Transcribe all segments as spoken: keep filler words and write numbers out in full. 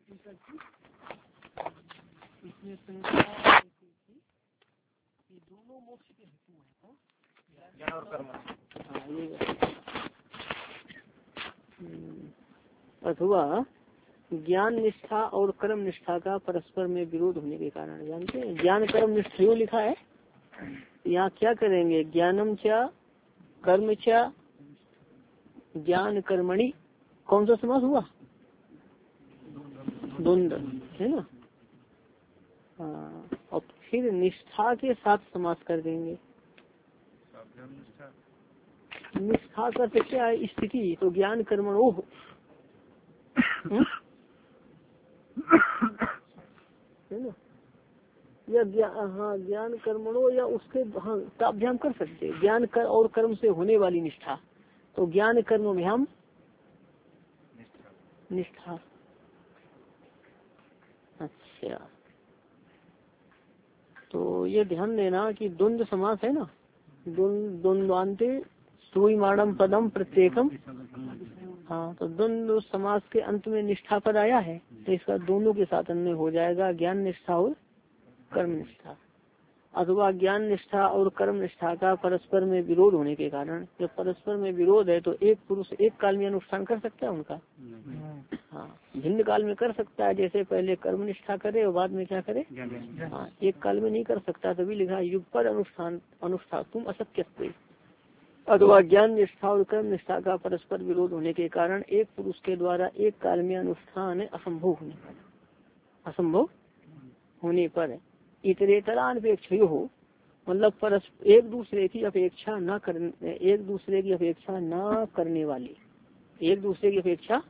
इसमें शंका ऐसी थी कि दोनों मोक्ष के हेतु हैं ज्ञान और कर्म। हाँ ये अथवा ज्ञान निष्ठा और कर्म निष्ठा का परस्पर में विरोध होने के कारण जानते हैं ज्ञान कर्म निष्ठा लिखा है। यहाँ क्या करेंगे ज्ञानम चा कर्म चा ज्ञान कर्मणि कौन सा समास हुआ द्वंद है ना। हाँ और फिर निष्ठा के साथ समास कर देंगे। निष्ठा का से क्या है स्थिति तो ज्ञान कर्मणो है ना या ज्ञान हाँ ज्ञान कर्मणो या उसके हाँ ताभ्याम कर सकते ज्ञान कर और कर्म से होने वाली निष्ठा तो ज्ञान कर्म भ्याम निष्ठा। अच्छा तो ये ध्यान देना कि द्वंद्व समास है ना द्वंद्वान्ते सुईमाणम पदम प्रत्येकम। हाँ तो द्वंद्व समास के अंत में निष्ठा पर आया है तो इसका दोनों के साथ अन्य हो जाएगा ज्ञान निष्ठा और कर्म निष्ठा। अथवा ज्ञान निष्ठा और कर्म निष्ठा का परस्पर में विरोध होने के कारण जब परस्पर में विरोध है तो एक पुरुष एक काल में अनुष्ठान कर सकता है उनका। हाँ भिन्न काल में कर सकता है जैसे पहले कर्म निष्ठा करे और बाद में क्या करे हाँ एक काल में नहीं कर सकता तभी लिखा युग पर अनुष्ठान अनुष्ठान तुम अशक्य। अथवा ज्ञान निष्ठा और कर्म निष्ठा का परस्पर विरोध होने के कारण एक पुरुष के द्वारा एक काल में अनुष्ठान असंभव होने पर असंभव होने पर इतरेतरानपेक्ष हो मतलब परस्पर एक दूसरे की अपेक्षा न करने एक दूसरे की अपेक्षा न करने वाली एक दूसरे की अपेक्षा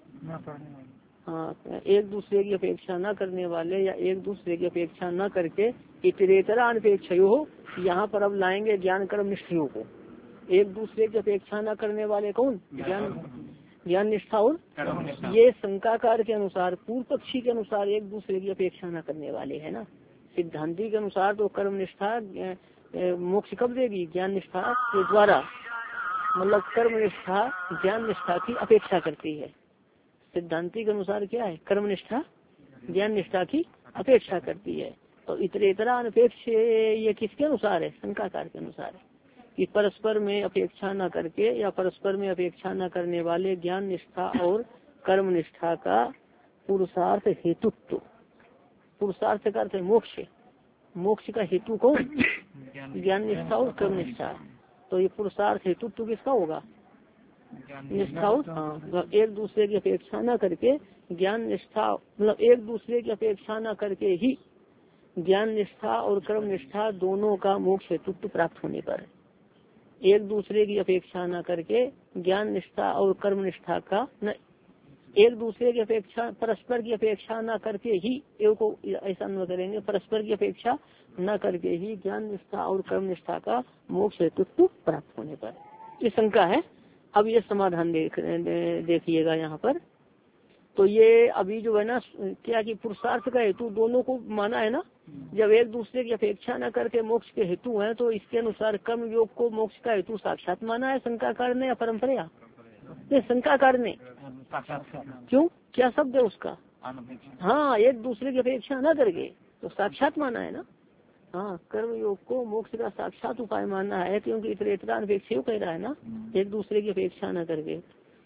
हाँ एक दूसरे की अपेक्षा न करने वाले या एक दूसरे की अपेक्षा न करके इतरेतरानपेक्ष हो। यहाँ पर अब लाएंगे ज्ञान कर्म निष्ठियों को एक दूसरे की अपेक्षा न करने वाले कौन ज्ञान ज्ञान निष्ठा और ये शंकाकार के अनुसार पूर्व पक्षी के अनुसार एक दूसरे की अपेक्षा न करने वाले है ना। सिद्धांति के अनुसार तो कर्म निष्ठा मोक्ष कब देगी ज्ञान निष्ठा के द्वारा मतलब कर्म निष्ठा ज्ञान निष्ठा की अपेक्षा करती है। सिद्धांति के अनुसार क्या है कर्म निष्ठा ज्ञान निष्ठा की अपेक्षा करती है। तो इतरेतरा अनपेक्ष ये किसके अनुसार है शंकाकार के अनुसार है कि परस्पर में अपेक्षा न करके या परस्पर में अपेक्षा न करने वाले ज्ञान निष्ठा और कर्म निष्ठा का पुरुषार्थ हेतुत्व पुरुषार्थ का अर्थ है मोक्ष मोक्ष का हेतु कौन ज्ञान निष्ठा और कर्म निष्ठा। तो ये पुरुषार्थ हेतुत्व किसका होगा निष्ठा और हाँ एक दूसरे की अपेक्षा न करके ज्ञान निष्ठा मतलब एक दूसरे की अपेक्षा न करके ही ज्ञान निष्ठा और कर्म निष्ठा दोनों का मोक्ष हेतुत्व प्राप्त होने पर एक दूसरे की अपेक्षा न करके ज्ञान निष्ठा और कर्म निष्ठा का न एक दूसरे की अपेक्षा परस्पर की अपेक्षा न करके ही एक को ऐसा न करेंगे परस्पर की अपेक्षा न करके ही ज्ञान निष्ठा और कर्म निष्ठा का मोक्ष हेतुत्व प्राप्त होने पर ये शंका है। अब ये समाधान देख देखिएगा यहाँ पर तो ये अभी जो है ना क्या कि पुरुषार्थ का हेतु दोनों को माना है ना। जब एक दूसरे की अपेक्षा न करके मोक्ष के हेतु हैं तो इसके अनुसार कर्म योग को मोक्ष का हेतु साक्षात माना है शंकाकार ने या परंपरा नहीं शंकाकार ने क्यों क्या शब्द है उसका हाँ एक दूसरे की अपेक्षा न करके तो साक्षात माना है ना। हाँ कर्म योग को मोक्ष का साक्षात उपाय मानना है क्योंकि इतरेतरा अनपेक्षा कह रहा है ना एक दूसरे की अपेक्षा न करके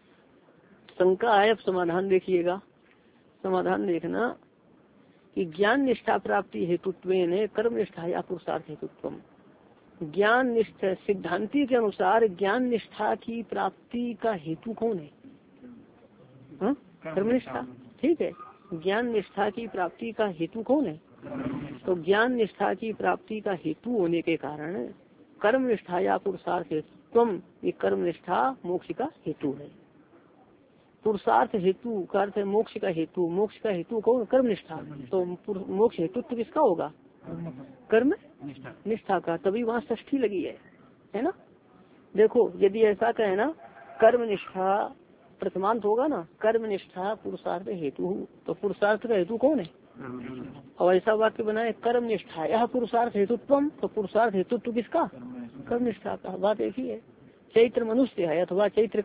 शंका है। अब समाधान देखिएगा समाधान देखना कि ज्ञान निष्ठा प्राप्ति हेतुत्व ने कर्म निष्ठा या पुरुषार्थ हेतुत्व ज्ञान निष्ठा सिद्धांति के अनुसार ज्ञान निष्ठा की प्राप्ति का हेतु कौन है हाँ? कर्म निष्ठा ठीक है। ज्ञान निष्ठा की प्राप्ति का हेतु कौन है तो ज्ञान निष्ठा की प्राप्ति का हेतु होने के कारण कर्म निष्ठा या पुरुषार्थ हेतुत्व ये कर्म निष्ठा मोक्ष का हेतु है। पुरुषार्थ हेतु का अर्थ है मोक्ष का हेतु मोक्ष का हेतु कौन कर्म निष्ठा तो मोक्ष हेतुत्व किसका होगा कर्म निष्ठा का तभी वहाँ षष्ठी लगी है है ना। देखो यदि ऐसा कहे ना कर्म निष्ठा प्रथमांत होगा ना कर्म निष्ठा पुरुषार्थ हेतु तो पुरुषार्थ का हेतु कौन है और ऐसा वाक्य बनाए कर्म निष्ठा यह पुरुषार्थ हेतुत्व तो पुरुषार्थ हेतुत्व किसका कर्म निष्ठा का बात एक ही है। चैत्र मनुष्य है अथवा चैत्र का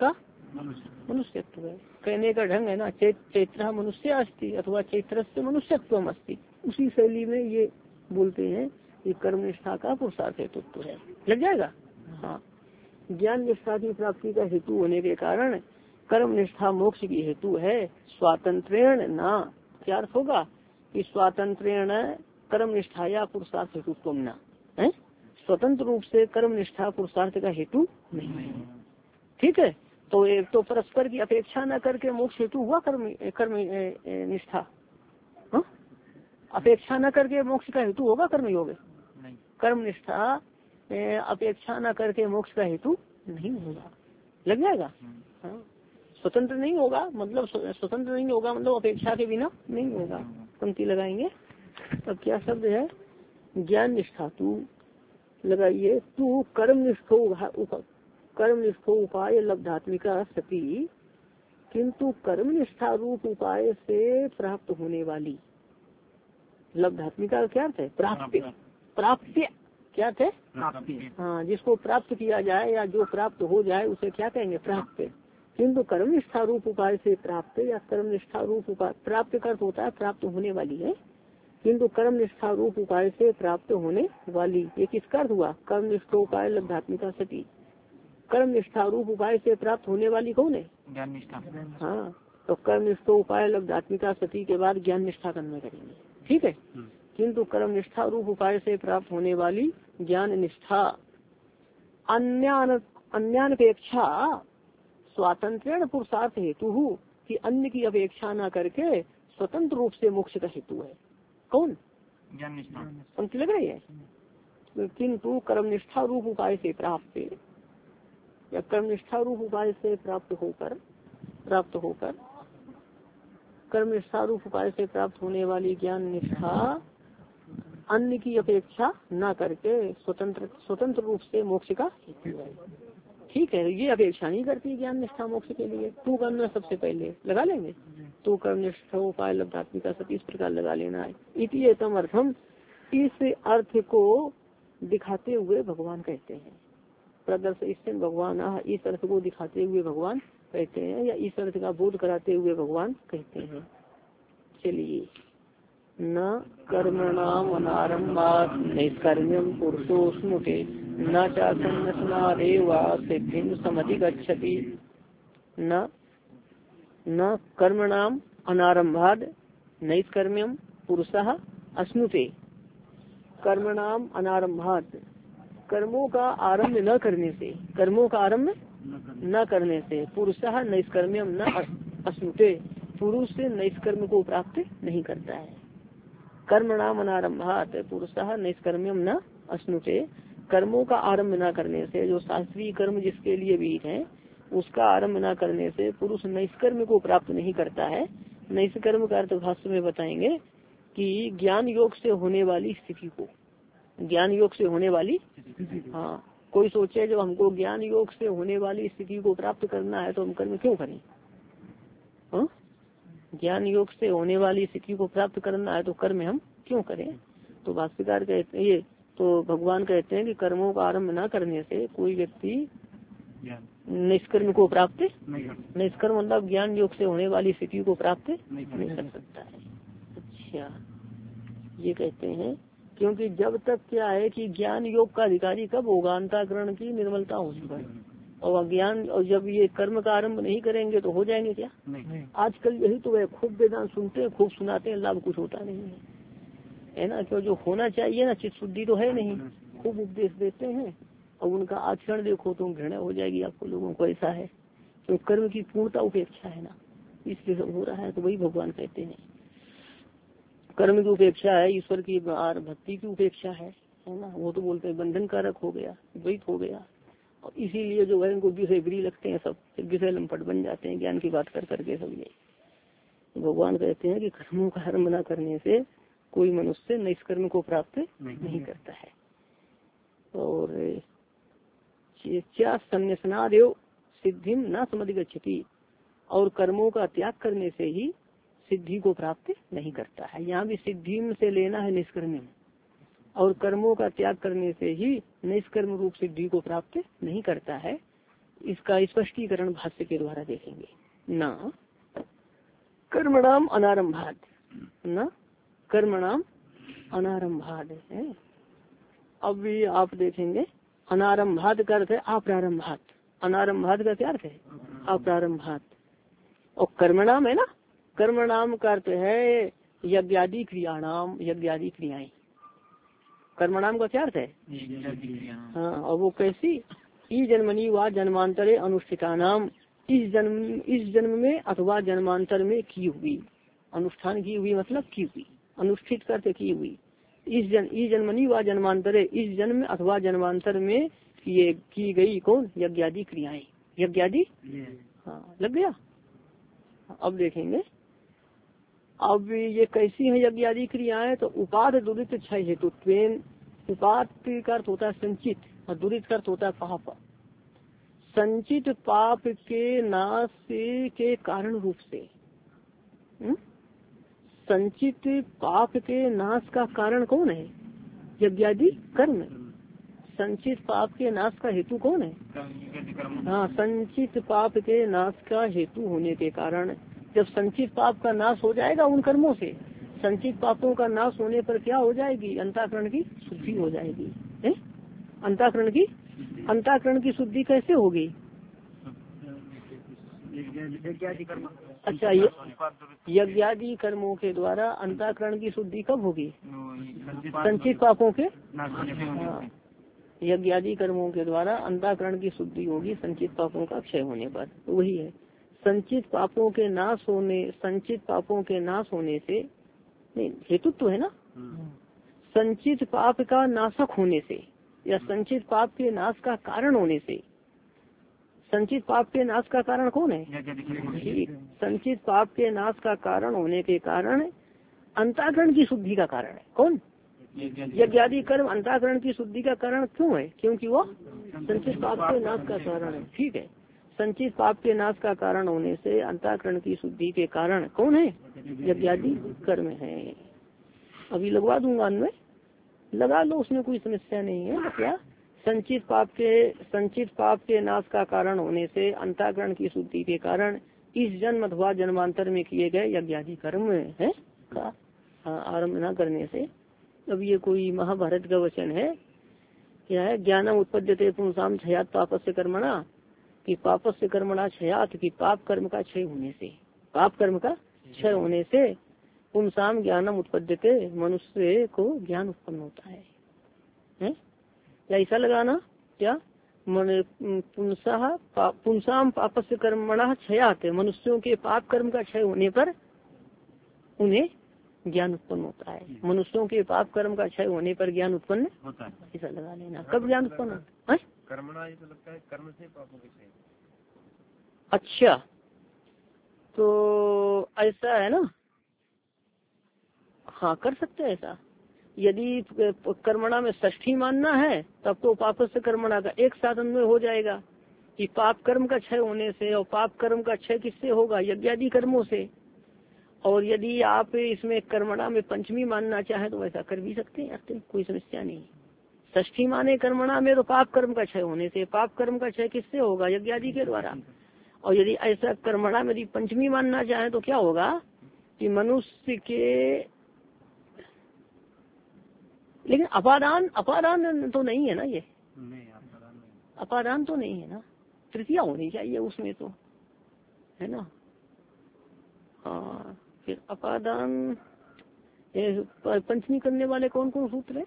मनुष्यत्व है। कहने का ढंग है ना, चैत्र मनुष्य अस्ति अथवा चैत्र से मनुष्यत्व अस्ति, उसी शैली में ये बोलते हैं कि कर्म निष्ठा का पुरुषार्थ हेतुत्व है। लग जाएगा। हाँ, ज्ञान निष्ठा की प्राप्ति का हेतु होने के कारण कर्म निष्ठा मोक्ष की हेतु है। स्वातंत्रेण ना, क्या अर्थ होगा कि स्वातंत्रेण कर्म निष्ठा या पुरुषार्थ हेतुत्व न है, स्वतंत्र रूप से कर्म निष्ठा पुरुषार्थ का हेतु नहीं। ठीक है, तो एक तो परस्पर की अपेक्षा न करके मोक्ष हेतु हुआ कर्म कर्म निष्ठा। हाँ? अपेक्षा न करके मोक्ष का हेतु होगा कर्म योग। कर्म निष्ठा अपेक्षा न करके मोक्ष का हेतु नहीं होगा। लग जाएगा। हाँ, स्वतंत्र नहीं होगा मतलब स्वतंत्र नहीं होगा मतलब अपेक्षा के बिना नहीं होगा। पंक्ति लगाएंगे। अब क्या शब्द है, ज्ञान निष्ठा तू लगाइए, तू कर्म निष्ठो कर्म निष्ठो उपाय लब्धात्मिका सती, किंतु कर्म निष्ठा रूप उपाय से प्राप्त होने वाली। लब्धात्मिका क्या अर्थ है? प्राप्त। प्राप्त क्या थे? हाँ, जिसको प्राप्त किया जाए या जो प्राप्त हो जाए उसे क्या कहेंगे? प्राप्त। किंतु कर्म निष्ठा रूप उपाय से प्राप्त या कर्म निष्ठा रूप उपाय, प्राप्त का अर्थ होता है प्राप्त होने वाली है, किंतु कर्म निष्ठा रूप उपाय से प्राप्त होने वाली। ये किसका अर्थ हुआ? कर्म निष्ठा उपाय लब्धात्मिका सती। कर्म निष्ठा रूप उपाय से प्राप्त होने वाली कौन है? ज्ञान निष्ठा। हाँ, तो कर्म निष्ठा उपाय लब्धात्मिका सती के बाद ज्ञान निष्ठा करने करेंगे। ठीक है, किंतु कर्म निष्ठा रूप उपाय से प्राप्त होने वाली ज्ञान निष्ठा अन्यान अन्यानपेक्षा स्वातंत्रण पुरुषार्थ हेतु हूँ, कि अन्य की अपेक्षा न करके स्वतंत्र रूप से मोक्ष का हेतु है। कौन? ज्ञान निष्ठा। पंक्ति लग रही है। किंतु कर्म निष्ठा रूप उपाय से प्राप्त या कर्म निष्ठा रूप उपाय से प्राप्त होकर प्राप्त होकर कर्म निष्ठा रूप उपाय से प्राप्त होने वाली ज्ञान निष्ठा अन्य की अपेक्षा न करके स्वतंत्र स्वतंत्र रूप से मोक्ष का हेतु है। ठीक है, ये अपेक्षा नहीं करती ज्ञान निष्ठा मोक्ष के लिए। तू कर्म सबसे पहले लगा लेंगे, तू कर्म निष्ठा उपाय लब्धात्मिका सती, इस प्रकार लगा लेना है। इति एतम अर्थम, इस अर्थ को दिखाते हुए भगवान कहते हैं। प्रदर्शन भगवान, इस अर्थ को दिखाते हुए भगवान कहते हैं या इस अर्थ का बोध कराते हुए भगवान कहते हैं। चलिए, न कर्मणाम अनारंभात् नैष्कर्म्यम पुरुषो स्मृते न चासन्नस्नादेवा सिद्धिं समधिगच्छति। न न कर्मणाम अनारंभात् नैष्कर्म्यम पुरुषः अश्नुते। कर्मणाम अनारंभात्, कर्मों का आरंभ न करने से, कर्मों का आरंभ न करने से, पुरुषः नैष्कर्म्यम न अश्नुते, पुरुष से नैष्कर्म को प्राप्त नहीं करता है। कर्मणाम अनारंभात् पुरुषः नैष्कर्म्यम न अश्नुते, कर्मों का आरंभ न करने से, जो शास्त्रीय कर्म जिसके लिए विहित है उसका आरंभ न करने से पुरुष नैष्कर्म को प्राप्त नहीं करता है। नैष्कर्म का अर्थ भाष्य में बताएंगे कि ज्ञान योग से होने वाली स्थिति को, ज्ञान योग से होने वाली। हाँ, कोई सोचे जो हमको ज्ञान योग से होने वाली स्थिति को प्राप्त करना है तो हम कर्म क्यों करें? हाँ, ज्ञान योग से होने वाली स्थिति को प्राप्त करना है तो कर्म हम क्यों करें? तो भाष्यकार कहते हैं, ये तो भगवान कहते हैं कि कर्मों का आरंभ न करने से कोई व्यक्ति निष्कर्म को प्राप्त निष्कर्म मतलब ज्ञान योग से होने वाली स्थिति को प्राप्त नहीं कर सकता है। अच्छा, ये कहते हैं क्योंकि जब तक क्या है कि ज्ञान योग का अधिकारी कब होगा? अंतःकरण की निर्मलता होने पर। और अज्ञान, और जब ये कर्म का आरंभ नहीं करेंगे तो हो जाएंगे क्या? नहीं। आजकल यही तो है, खूब वेदांत सुनते हैं, खूब सुनाते हैं, लाभ कुछ होता नहीं है, है ना? क्यों, जो होना चाहिए ना, चित्त शुद्धि तो है नहीं। खूब उपदेश देते हैं और उनका आचरण देखो तो घृणा हो जाएगी आपको, लोगों को ऐसा है। तो कर्म की पूर्णता उपेक्षा है ना, इसलिए सब हो रहा है। तो वही भगवान कहते हैं कर्म की उपेक्षा है, ईश्वर की भक्ति की उपेक्षा है, है ना? वो तो बोलते हैं बंधन कारक हो गया, द्वैत हो गया, और इसीलिए जो है उनको विषय गृह लगते हैं, सब विषय लंपट बन जाते हैं ज्ञान की बात कर करके सब। ये भगवान कहते हैं कि कर्मों का आरंभ न करने से कोई मनुष्य निष्कर्म को प्राप्त नहीं, नहीं करता है। और क्या संन्यासनादेव सिद्धिम न समधिगच्छति, और कर्मों का त्याग करने से ही सिद्धि को प्राप्त नहीं करता है। यहाँ भी सिद्धि से लेना है निष्कर्म, और कर्मों का त्याग करने से ही निष्कर्म रूप सिद्धि को प्राप्त नहीं करता है। इसका स्पष्टीकरण भाष्य के द्वारा देखेंगे। ना कर्मणाम अनारंभाद, ना कर्मणाम अनारंभाद है। अब भी आप देखेंगे अनारंभाद का अर्थ है अप्रारंभात, अनारंभात का क्या अर्थ है अप्रारंभात। और कर्मणाम है ना, कर्मणाम का अर्थ है यज्ञादि क्रियाणाम, यज्ञादि क्रियाएं। कर्मणाम का क्या अर्थ है हाँ, और वो कैसी ई जन्मनी व जन्मांतरे अनुष्ठिता नाम, इस जन्म इस जन्म में अथवा जन्मांतर में की हुई, अनुष्ठान की हुई मतलब की हुई, अनुष्ठित करते की हुई, इस जन ई जन्मनी व जन्मांतरे, इस जन्म अथवा जन्मांतर में किए की गई कौन यज्ञादि क्रियाएं, यज्ञादि हाँ लग गया। अब देखेंगे अब ये कैसी है यज्ञादि क्रियाएं, तो उपाद दुरित क्षय हेतु, उपाद का अर्थ होता है संचित और दुरित का अर्थ होता है पाप। संचित पाप के नाश के कारण रूप से, हुँ? संचित पाप के नाश का कारण कौन है यज्ञादि कर्म। संचित पाप के नाश का हेतु कौन है हाँ, संचित पाप के नाश का हेतु होने के कारण, जब संचित पाप का नाश हो जाएगा उन कर्मों से, संचित पापों का नाश होने पर क्या हो जाएगी, अंतःकरण की शुद्धि हो जाएगी। है अंतःकरण की, अंतःकरण की शुद्धि कैसे होगी। अच्छा, यज्ञादि कर्मों के द्वारा अंतःकरण की शुद्धि कब होगी, संचित पापों के हाँ, यज्ञादि कर्मों के द्वारा अंतःकरण की शुद्धि होगी संचित पापों का क्षय होने पर। तो वही है संचित पापों के नाश होने, संचित पापों के नाश होने से, नहीं हेतुत्व तो है ना, संचित पाप का नाशक होने से या संचित पाप के नाश का कारण होने से। संचित पाप के नाश का कारण कौन है ठीक, संचित पाप के नाश का कारण होने के कारण अंतःकरण की शुद्धि का कारण है कौन, यज्ञादि कर्म अंतःकरण की शुद्धि का कारण क्यों है, क्योंकि वो संचित पाप के नाश का कारण है। ठीक है, संचित पाप के नाश का कारण होने से अंतःकरण की शुद्धि के कारण कौन है, यज्ञादि कर्म है। अभी लगवा दूंगा अन्वय, लगा लो, उसमें कोई समस्या नहीं है। क्या संचित पाप के, संचित पाप के नाश का कारण होने से अंतःकरण की शुद्धि के कारण इस जन्म अथवा जन्मांतर में किए गए यज्ञादि कर्म है का आरम्भ न करने से। अब ये कोई महाभारत का वचन है, क्या है, ज्ञानम उत्पद्यते पुंसाम क्षयात पापस्य कर्मणा, कि पापस्य कर्मणा क्षयात, की पाप कर्म का क्षय होने से, पाप कर्म का क्षय होने से पुंसाम ज्ञानम उत्पद्यते, मनुष्य को ज्ञान उत्पन्न होता है, है? या ऐसा लगाना क्या, पुंसा पा, पुंसाम पापस्य कर्मणा क्षयात, मनुष्यों के पाप कर्म का क्षय होने पर उन्हें ज्ञान उत्पन्न होता है। मनुष्यों के पाप कर्म का क्षय होने पर ज्ञान उत्पन्न होता है, ऐसा लगा लेना। कब ज्ञान उत्पन्न होता है, कर्मणा, ये तो लगता है कर्म से पापों के क्षय। अच्छा, तो ऐसा है ना, हाँ कर सकते हैं ऐसा। यदि कर्मणा में षष्ठी मानना है तब तो पापस्य कर्मणा का एक साथ अन्वय हो जाएगा कि पाप कर्म का क्षय होने से, और पाप कर्म का क्षय किससे होगा, यज्ञादि कर्मों से। और यदि आप इसमें कर्मणा में पंचमी मानना चाहे तो वैसा कर भी सकते हैं, अत्यंत कोई समस्या नहीं। षष्ठी माने कर्मणा में तो पाप कर्म का क्षय होने से, पाप कर्म का क्षय किससे होगा, यज्ञादि के द्वारा। और यदि ऐसा कर्मणा में यदि पंचमी मानना चाहे तो क्या होगा कि मनुष्य के, लेकिन अपादान, अपादान तो नहीं है ना, ये अपादान तो नहीं है ना, तृतीया होनी चाहिए उसमें तो, है ना। हाँ, फिर अपादान पंचमी करने वाले कौन कौन सूत्र है,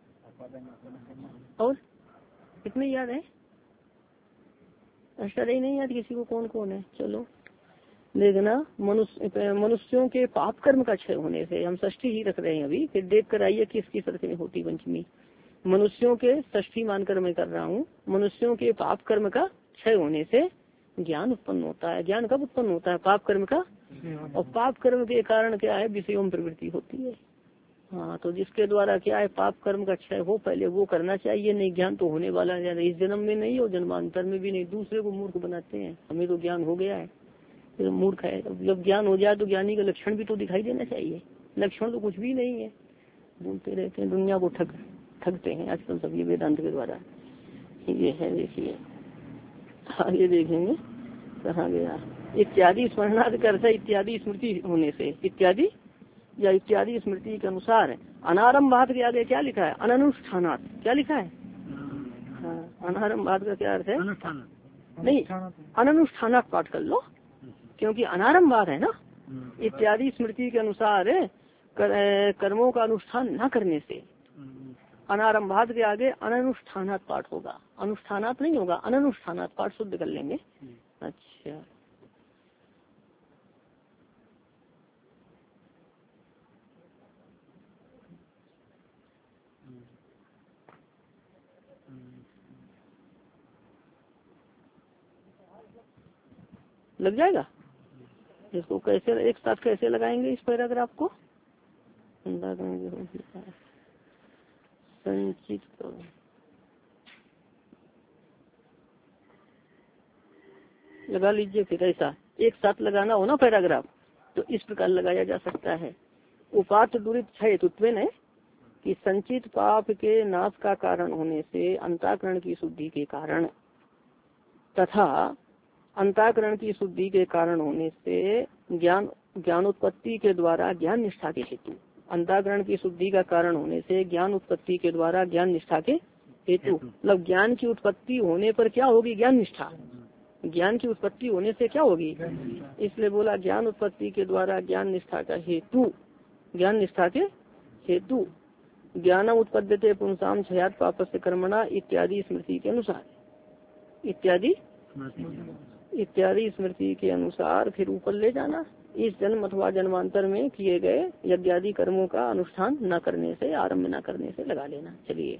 और कितने याद है, अष्टादश नहीं याद किसी को कौन कौन है। चलो देखना, मनुष्य मनुष्यों के पाप कर्म का क्षय होने से, हम षष्ठी ही रख रहे हैं अभी, फिर देख कर आइए किसकी शर्त में होती पंचमी। मनुष्यों के, षष्ठी मानकर मैं कर रहा हूँ, मनुष्यों के पाप कर्म का क्षय होने से ज्ञान उत्पन्न होता है। ज्ञान कब उत्पन्न होता है, पाप कर्म का, और पाप कर्म के कारण क्या है, विषयों में प्रवृत्ति होती है। हाँ, तो जिसके द्वारा क्या है पाप कर्म का क्षय हो, पहले वो करना चाहिए, नहीं ज्ञान तो होने वाला है, इस जन्म में नहीं और जन्मांतर में भी नहीं। दूसरे को मूर्ख बनाते हैं, हमें तो ज्ञान हो गया है, फिर मूर्ख है। जब ज्ञान हो जाए तो ज्ञानी का लक्षण भी तो दिखाई देना चाहिए, लक्षण तो कुछ भी नहीं है, बोलते रहते हैं, दुनिया को ठग ठगते हैं आजकल सब ये वेदांत के द्वारा। ये है, देखिए आगे देखेंगे कहाँ गया। इत्यादि स्मरणार्थ का अर्थ है इत्यादि स्मृति होने से, इत्यादि या इत्यादि स्मृति के अनुसार। अनारंभात के आगे क्या लिखा है? अननुष्ठानात। क्या लिखा है? हाँ, अनारंभात का क्या अर्थ है? नहीं, अननुष्ठानात पाठ कर लो, क्योंकि अनारंभात है ना। इत्यादि स्मृति के अनुसार कर, कर्मों का अनुष्ठान न करने से। अनारंभात के आगे अननुष्ठानात पाठ होगा, अनुष्ठानात नहीं होगा, अननुष्ठानात पाठ शुद्ध कर लेंगे। अच्छा, लग जाएगा। इसको कैसे एक साथ कैसे लगाएंगे इस पैराग्राफ को? संचित लगा लीजिए। फिर ऐसा एक साथ लगाना हो ना पैराग्राफ, तो इस प्रकार लगाया जा सकता है। उपात दुरित छयतुत्वेन है कि संचित पाप के नाश का कारण होने से अंतःकरण की शुद्धि के कारण, तथा अंतःकरण की शुद्धि के कारण होने से ज्ञान ज्ञान उत्पत्ति के द्वारा ज्ञान निष्ठा के हेतु, अंतःकरण की शुद्धि का कारण होने से ज्ञान उत्पत्ति के द्वारा ज्ञान निष्ठा के हेतु, मतलब ज्ञान की उत्पत्ति होने पर क्या होगी? ज्ञान निष्ठा। ज्ञान की उत्पत्ति होने से क्या होगी? इसलिए बोला ज्ञान उत्पत्ति के द्वारा ज्ञान निष्ठा का हेतु, ज्ञान निष्ठा के हेतु ज्ञान उत्पद्यते पुंसाम छयात पापस्य कर्मणा इत्यादि स्मृति के अनुसार, इत्यादि इत्यादि स्मृति के अनुसार। फिर ऊपर ले जाना, इस जन्म अथवा जन्मांतर में किए गए यज्ञादि कर्मों का अनुष्ठान न करने से, आरंभ न करने से लगा लेना। चलिए,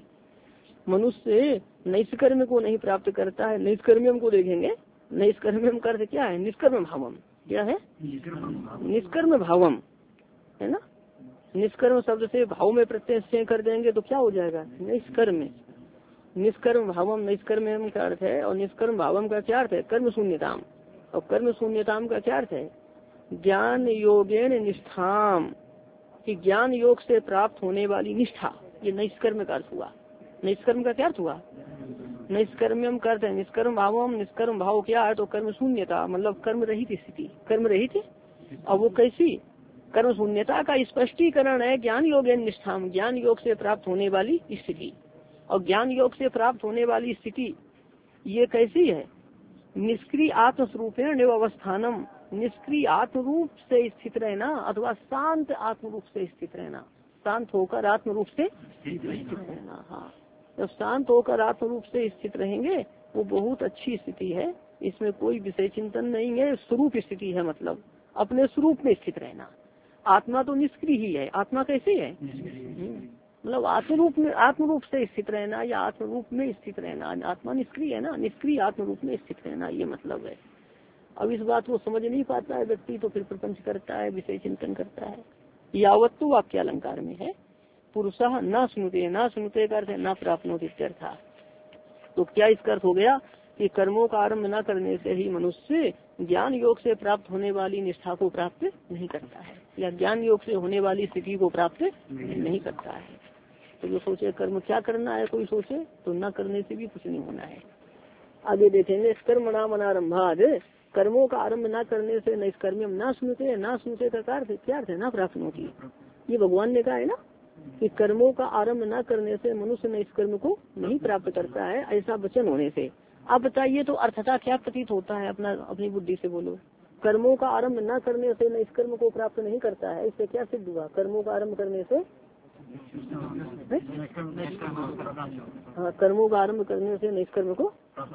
मनुष्य नैष्कर्म को नहीं प्राप्त करता है। नैष्कर्म्यम को देखेंगे। नैष्कर्म्यम का अर्थ क्या है? निष्कर्म भावम। क्या है? निष्कर्म भावम, है ना। निष्कर्म शब्द से भाव में प्रत्यय कर देंगे तो क्या हो जाएगा? निष्कर्म। निष्कर्म भावम, निष्कर्म का अर्थ है। और निष्कर्म भावम का क्या अर्थ है? कर्म शून्यताम। और कर्म शून्यताम का क्या अर्थ है? ज्ञान योगेन निष्ठाम, कि ज्ञान योग से प्राप्त होने वाली निष्ठा, ये निष्कर्म का अर्थ हुआ। निष्कर्म का क्या अर्थ हुआ? निष्कर्म्यम का अर्थ है निष्कर्म भावम। निष्कर्म भाव क्या है? तो कर्म शून्यता, मतलब कर्म रहित स्थिति, कर्म रहित। और वो कैसी? कर्म शून्यता का स्पष्टीकरण है ज्ञान योगेन निष्ठाम, ज्ञान योग से प्राप्त होने वाली स्थिति। और ज्ञान योग से प्राप्त होने वाली स्थिति ये कैसी है? निष्क्रिय आत्मस्वरूपेण अवस्थानम, निष्क्रिय आत्म रूप से स्थित रहना अथवा शांत आत्म रूप से स्थित रहना, शांत होकर आत्म रूप से स्थित रहना। हाँ, जब शांत होकर आत्म रूप से स्थित रहेंगे वो बहुत अच्छी स्थिति है। इसमें कोई विषय चिंतन नहीं है, स्वरूप स्थिति है, मतलब अपने स्वरूप में स्थित रहना। आत्मा तो निष्क्रिय ही है। आत्मा कैसी है? मतलब आत्म रूप में, आत्म रूप से स्थित रहना या आत्म रूप में स्थित रहना। आत्मा निष्क्रिय है ना, निष्क्रिय आत्म रूप में स्थित रहना, ये मतलब है। अब इस बात को समझ नहीं पाता है व्यक्ति, तो फिर प्रपंच करता है, विषय चिंतन करता है। यावत्तु वाक्य अलंकार में है। पुरुषः न सुनते, न सुनते का अर्थ है न प्राप्नोति इत्यर्थ। तो क्या इसका अर्थ हो गया कि कर्मों का आरंभ न करने से ही मनुष्य ज्ञान योग से प्राप्त होने वाली निष्ठा को प्राप्त नहीं करता है, या ज्ञान योग से होने वाली स्थिति को प्राप्त नहीं करता है। तो जो सोचे कर्म क्या करना है, कोई सोचे तो न करने से भी कुछ नहीं होना है। आगे देखेंगे कर्म नाम अनारंभाद, कर्मों का आरंभ न करने से नैष्कर्म्यम न सुनते, न सुनते का अर्थ क्या अर्थ है? न प्राप्त होती। ये भगवान ने कहा है ना कि कर्मों का आरंभ न करने से मनुष्य नैष्कर्म को नहीं प्राप्त करता है, ऐसा वचन होने से। आप बताइए तो अर्थता क्या प्रतीत होता है? अपना अपनी बुद्धि से बोलो। कर्मों का आरंभ न करने से नैष्कर्म को प्राप्त नहीं करता है, इससे क्या सिद्ध हुआ? कर्मों का आरंभ करने से, हाँ, कर्मों का आरंभ करने से नैष्कर्म को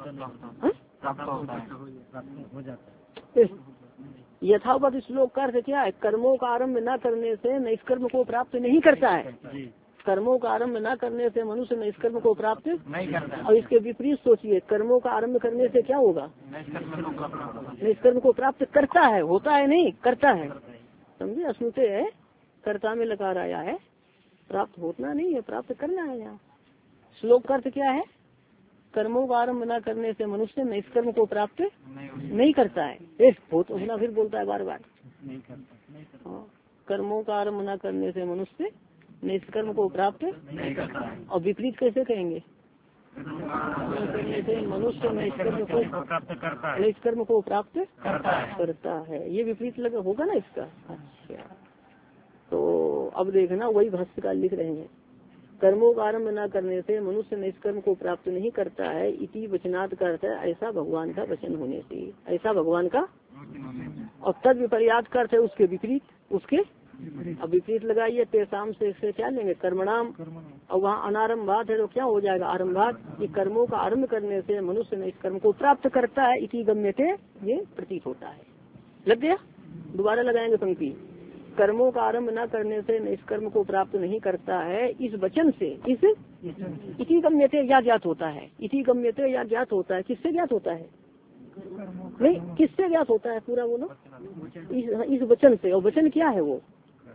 यथावत श्लोक का अर्थ क्या है? कर्मों का आरंभ न करने से नैष्कर्म को प्राप्त नहीं करता है। कर्मों का आरंभ न करने से मनुष्य नैष्कर्म को प्राप्त नहीं करता है। और इसके विपरीत सोचिए, कर्मों का आरंभ करने से क्या होगा? नैष्कर्म को प्राप्त करता है, होता है नहीं, करता है। समझे? अस्नुते है, कर्ता में लकार आया है, प्राप्त होना नहीं है, प्राप्त करना है। यहाँ श्लोक का अर्थ क्या है? कर्मों का आरंभ न करने से मनुष्य नैष्कर्म को प्राप्त नहीं, नहीं करता है। एक बहुत होना फिर बोलता है बार बार नहीं करता। हाँ, कर्मों का आरंभ न करने से मनुष्य निष्कर्म को प्राप्त नहीं करता है। और विपरीत कैसे कहेंगे? करने से मनुष्य निष्कर्म को प्राप्त करता है, निष्कर्म को प्राप्त करता है। करता है। ये विपरीत लगा होगा ना इसका। अच्छा, तो अब देखना वही भाष्यकार लिख रहे हैं, कर्मों का आरम्भ न करने से मनुष्य निष्कर्म को प्राप्त नहीं करता है। इति वचनात् का अर्थ है ऐसा भगवान का वचन होने से, ऐसा भगवान का। और तद विपर्यात का अर्थ है उसके विपरीत, उसके अब विपरीत लगाइए तेसाम से, से क्या लेंगे कर्मणाम, और वहाँ अनारंभात है तो क्या हो जाएगा आरंभात, कि कर्मों का आरंभ करने से मनुष्य निष्कर्म को प्राप्त करता है। इति गम्यते ये प्रतीत होता है। लग गया, दोबारा लगाएंगे पंक्ति, कर्मों का आरंभ न करने से निष्कर्म को प्राप्त नहीं करता है इस वचन से। इस इति गम्यते या ज्ञात होता है, इति गम्यते या ज्ञात होता है, किससे ज्ञात होता है, नहीं किससे ज्ञात होता है, पूरा बोलो, इस, इस वचन से। और वचन क्या है वो,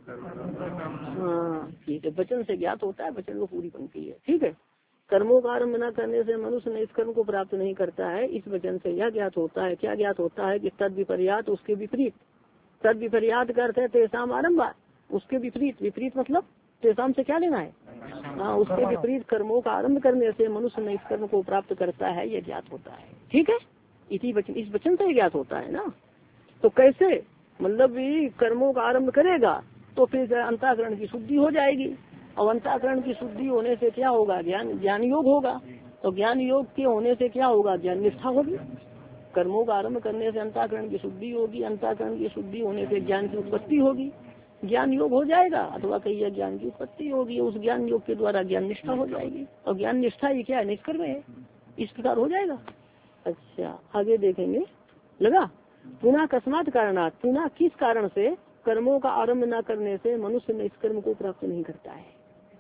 हाँ ठीक है, वचन से ज्ञात होता है, वचन को पूरी पंक्ति है, ठीक है। कर्मों का आरम्भ न करने से मनुष्य निष्कर्म को प्राप्त नहीं करता है इस वचन से यह ज्ञात होता है, क्या ज्ञात होता है कि तद विपर्यात उसके विपरीत, तद विपर्यात का अर्थ है तेसाम आरम्भ, उसके विपरीत, विपरीत मतलब तेसाम से क्या लेना है, हाँ उसके विपरीत कर्मों का आरम्भ करने से मनुष्य निष्कर्म को प्राप्त करता है, यह ज्ञात होता है, ठीक है। इसी वचन, इस वचन से ज्ञात होता है ना। तो कैसे, मतलब कर्मों का आरम्भ करेगा तो फिर अंतःकरण की शुद्धि हो जाएगी, और अंतःकरण की शुद्धि होने से क्या होगा, ज्ञान ज्ञान योग होगा, तो ज्ञान योग के होने से क्या होगा, ज्ञान निष्ठा होगी। कर्मों का आरम्भ करने से अंतःकरण की शुद्धि होगी, अंतःकरण की शुद्धि होने से ज्ञान की उत्पत्ति होगी, ज्ञान योग हो जाएगा, अथवा कहिए ज्ञान की उत्पत्ति होगी, उस ज्ञान योग के द्वारा ज्ञान निष्ठा हो जाएगी, और ज्ञान निष्ठा ये क्या है, निष्कर्म है, इस प्रकार हो जाएगा। अच्छा आगे देखेंगे, लगा पुनः अकस्मात कारणात, पुनः किस कारण से कर्मों का आरंभ न करने से मनुष्य निष्कर्म को प्राप्त नहीं करता है।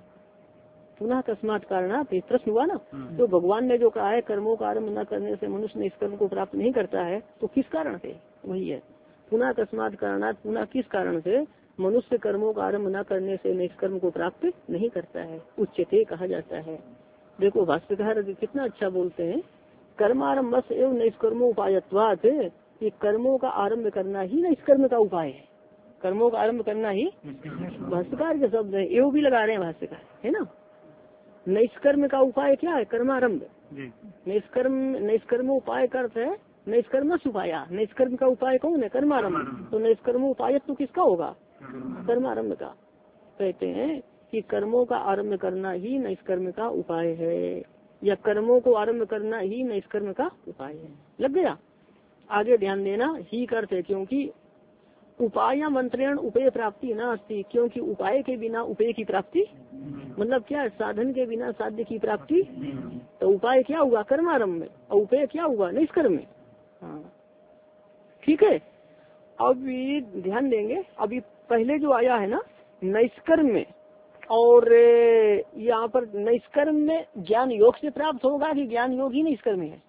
पुनः अकस्मात कारणात प्रश्न हुआ ना, तो भगवान ने जो कहा है कर्मों का आरंभ न करने से मनुष्य निष्कर्म को प्राप्त नहीं करता है, तो किस कारण से, वही है पुनः अकस्मात कारणात, पुनः किस कारण से मनुष्य कर्मों का आरंभ न करने से निष्कर्म को प्राप्त नहीं करता है, उच्चते कहा जाता है। देखो भाष्यकार कितना अच्छा बोलते हैं, कर्मारंभ एवं निष्कर्मो उपायत्वात्, ये कर्मों का आरंभ करना ही निष्कर्म का उपाय है, कर्मों का आरंभ करना ही, भाष्यकार के शब्द है, एवं भी लगा रहे हैं भाष्यकार, है ना। निष्कर्म का उपाय क्या है, कर्मारंभ, निष्कर्म निष्कर्म उपाय का अर्थ है निष्कर्मस उपाया, निष्कर्म का उपाय कौन है, कर्मारंभ, तो निष्कर्म उपाय तो किसका होगा, कर्मारंभ का। कहते हैं कि कर्मों का आरंभ करना ही निष्कर्म का उपाय है, या कर्मों को आरंभ करना ही निष्कर्म का उपाय है। लग गया, आगे ध्यान देना, ही करते क्योंकि उपाय मंत्रेण उपेय प्राप्ति न अस्ति, क्योंकि उपाय के बिना उपेय की प्राप्ति, मतलब क्या है, साधन के बिना साध्य की प्राप्ति, तो उपाय क्या हुआ कर्मारंभ में, और उपेय क्या हुआ निष्कर्म में, हाँ ठीक है। अभी ध्यान देंगे, अभी पहले जो आया है ना निष्कर्म में, और यहाँ पर निष्कर्म में ज्ञान योग से प्राप्त होगा कि ज्ञान योग ही निष्कर्म है,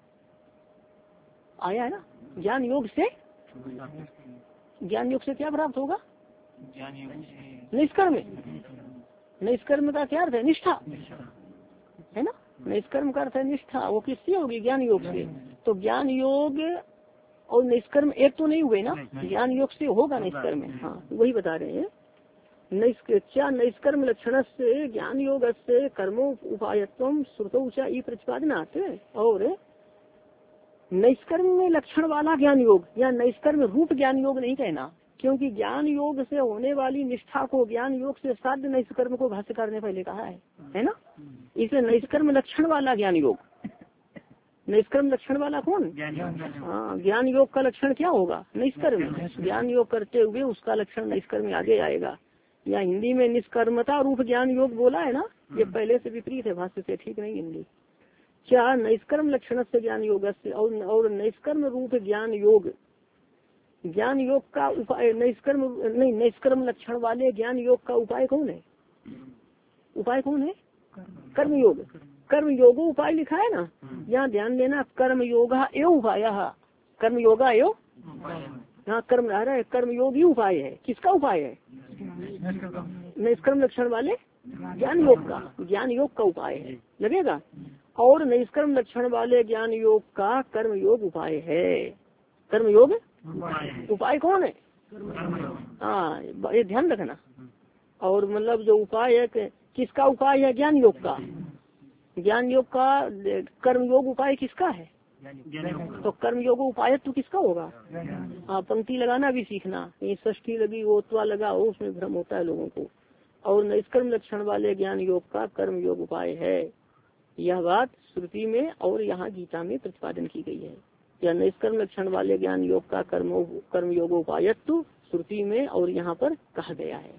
आया है ना, ज्ञान योग से, ज्ञान योग से क्या प्राप्त होगा, निष्कर्म, निष्कर्म का क्या अर्थ है, निष्ठा, है ना, निष्कर्म का अर्थ है निष्ठा, वो किससे होगी, ज्ञान योग से। तो ज्ञान योग और निष्कर्म एक तो नहीं हुए ना, ज्ञान योग से होगा निष्कर्म, हाँ वही बता रहे हैं। क्या निष्कर्म लक्षण से ज्ञान योग से कर्मो उपायत्व श्रुतौ च ई प्रतिपादनात्, और निष्कर्म में लक्षण वाला ज्ञान योग या निष्कर्म रूप ज्ञान योग नहीं कहना, क्योंकि ज्ञान योग से होने वाली निष्ठा को ज्ञान योग से साध्य निष्कर्म को भाष्यकार ने पहले कहा है, है ना। इसे निष्कर्म लक्षण वाला ज्ञान योग, निष्कर्म लक्षण वाला कौन, हाँ ज्ञान योग का लक्षण क्या होगा, निष्कर्म, ज्ञान योग करते हुए उसका लक्षण निष्कर्म आगे आएगा। या हिंदी में निष्कर्मता रूप ज्ञान योग बोला है ना, ये पहले से विपरीत है, भाष्य से ठीक नहीं हिंदी। क्या निष्कर्म लक्षण से ज्ञान योग से, और, और निष्कर्म रूप ज्ञान योग, ज्ञान योग का उपाय निष्कर्म नहीं, निष्कर्म लक्षण वाले ज्ञान योग का उपाय कौन है, उपाय कौन है, कर्म योग, कर्म योगो उपाय लिखा है ना, यहाँ ध्यान देना, कर्म योगा एवं उपाय, कर्म योगा एवं, यहाँ कर्म आ रहा है, कर्म योग ही उपाय है, किसका उपाय है, निष्कर्म लक्षण वाले ज्ञान योग का, ज्ञान योग का उपाय है, लगेगा। और निष्कर्म लक्षण वाले ज्ञान योग का कर्म योग उपाय है, कर्म योग उपाय कौन है, हाँ ये ध्यान रखना। और मतलब जो उपाय है, किसका उपाय है, ज्ञान योग का, ज्ञान योग का कर्म योग उपाय किसका है? तो कर्म योग उपाय तो किसका होगा? हाँ, पंक्ति लगाना भी सीखना, कहीं षष्ठी लगी ओत्वा लगा हो उसमें भ्रम होता है लोगों को। और निष्कर्म लक्षण वाले ज्ञान योग का कर्म योग उपाय है, यह बात श्रुति में और यहाँ गीता में प्रतिपादन की गई है। या निष्कर्म लक्षण वाले ज्ञान योग का कर्म कर्म योग उपायत्व श्रुति में और यहाँ पर कहा गया है।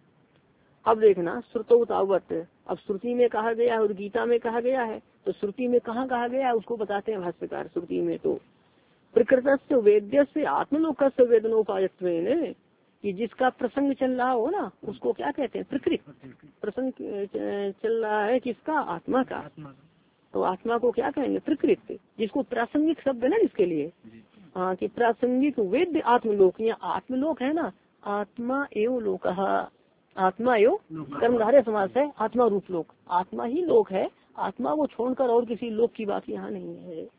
अब देखना श्रुतो तावत, अब श्रुति में कहा गया है और गीता में कहा गया है, तो श्रुति में कहाँ कहा गया है उसको बताते हैं भाष्यकार। श्रुति में तो प्रकृत वेद्य से आत्मलोक से वेदनोपायत्व, कि जिसका प्रसंग चल रहा हो ना उसको क्या कहते हैं? प्रकृत। प्रसंग चल रहा है किसका? आत्मा का। तो आत्मा को क्या कहेंगे? प्रकृत। जिसको प्रासंगिक शब्द है ना इसके लिए, हाँ, कि प्रासंगिक वेद्य आत्मलोक, या आत्मलोक है ना, आत्मा एवं लोक, आत्मा एवं कर्मधारय समास है, आत्मा रूप लोक, आत्मा ही लोक है, आत्मा को छोड़कर और किसी लोक की बात यहाँ नहीं है।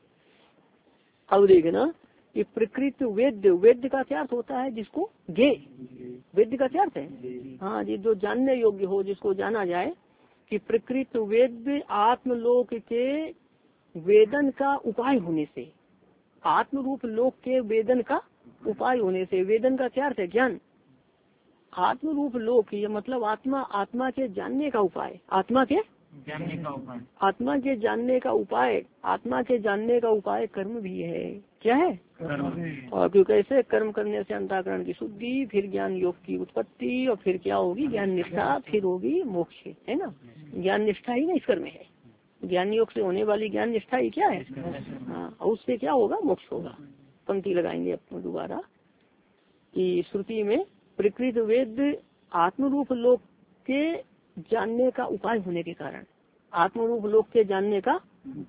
अब देखना कि प्रकृत वेद्य, वेद्य का क्या अर्थ होता है? जिसको गे, वेद्य का क्या अर्थ है? हाँ जी, जो जानने योग्य हो, जिसको जाना जाए। कि प्रकृत वेद्य आत्मलोक के वेदन का उपाय होने से, आत्म रूप लोक के वेदन का उपाय होने से, वेदन का क्या अर्थ है? ज्ञान। आत्म रूप लोक ये मतलब आत्मा, आत्मा के जानने का उपाय, आत्मा के जानने का उपाय, आत्मा के जानने का उपाय, आत्मा के जानने का उपाय कर्म भी है। क्या है? कर्म। और क्योंकि ऐसे कर्म करने से अंतःकरण की शुद्धि, फिर ज्ञान योग की उत्पत्ति, और फिर क्या होगी? ज्ञान निष्ठा, फिर होगी मोक्ष, है ना। ज्ञान निष्ठा ही ना इस कर्म है, ज्ञान योग से होने वाली ज्ञान निष्ठा ही क्या है? हाँ, और उससे क्या होगा? मोक्ष होगा। पंक्ति लगाएंगे अपने दोबारा कि श्रुति में प्रकृत वेद आत्मरूप लोक के जानने का उपाय होने के कारण, आत्मरूप लोक के जानने का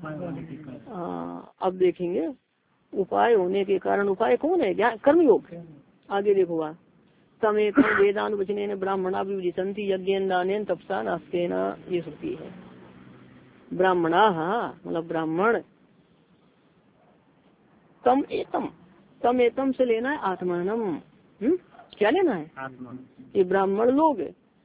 आ, अब देखेंगे उपाय होने के कारण। उपाय कौन है? ज्ञान कर्म योग। आगे देखो, तमेक वेदानुवचनेन ब्राह्मणा विवदिशन्ति यज्ञेन दानेन तपसा नास्तेन, ये श्रुति है। ब्राह्मणा मतलब ब्राह्मण, तम एतम, तम एतम से लेना है आत्मानम। हम्म, क्या लेना है? आत्मा। ये ब्राह्मण लोग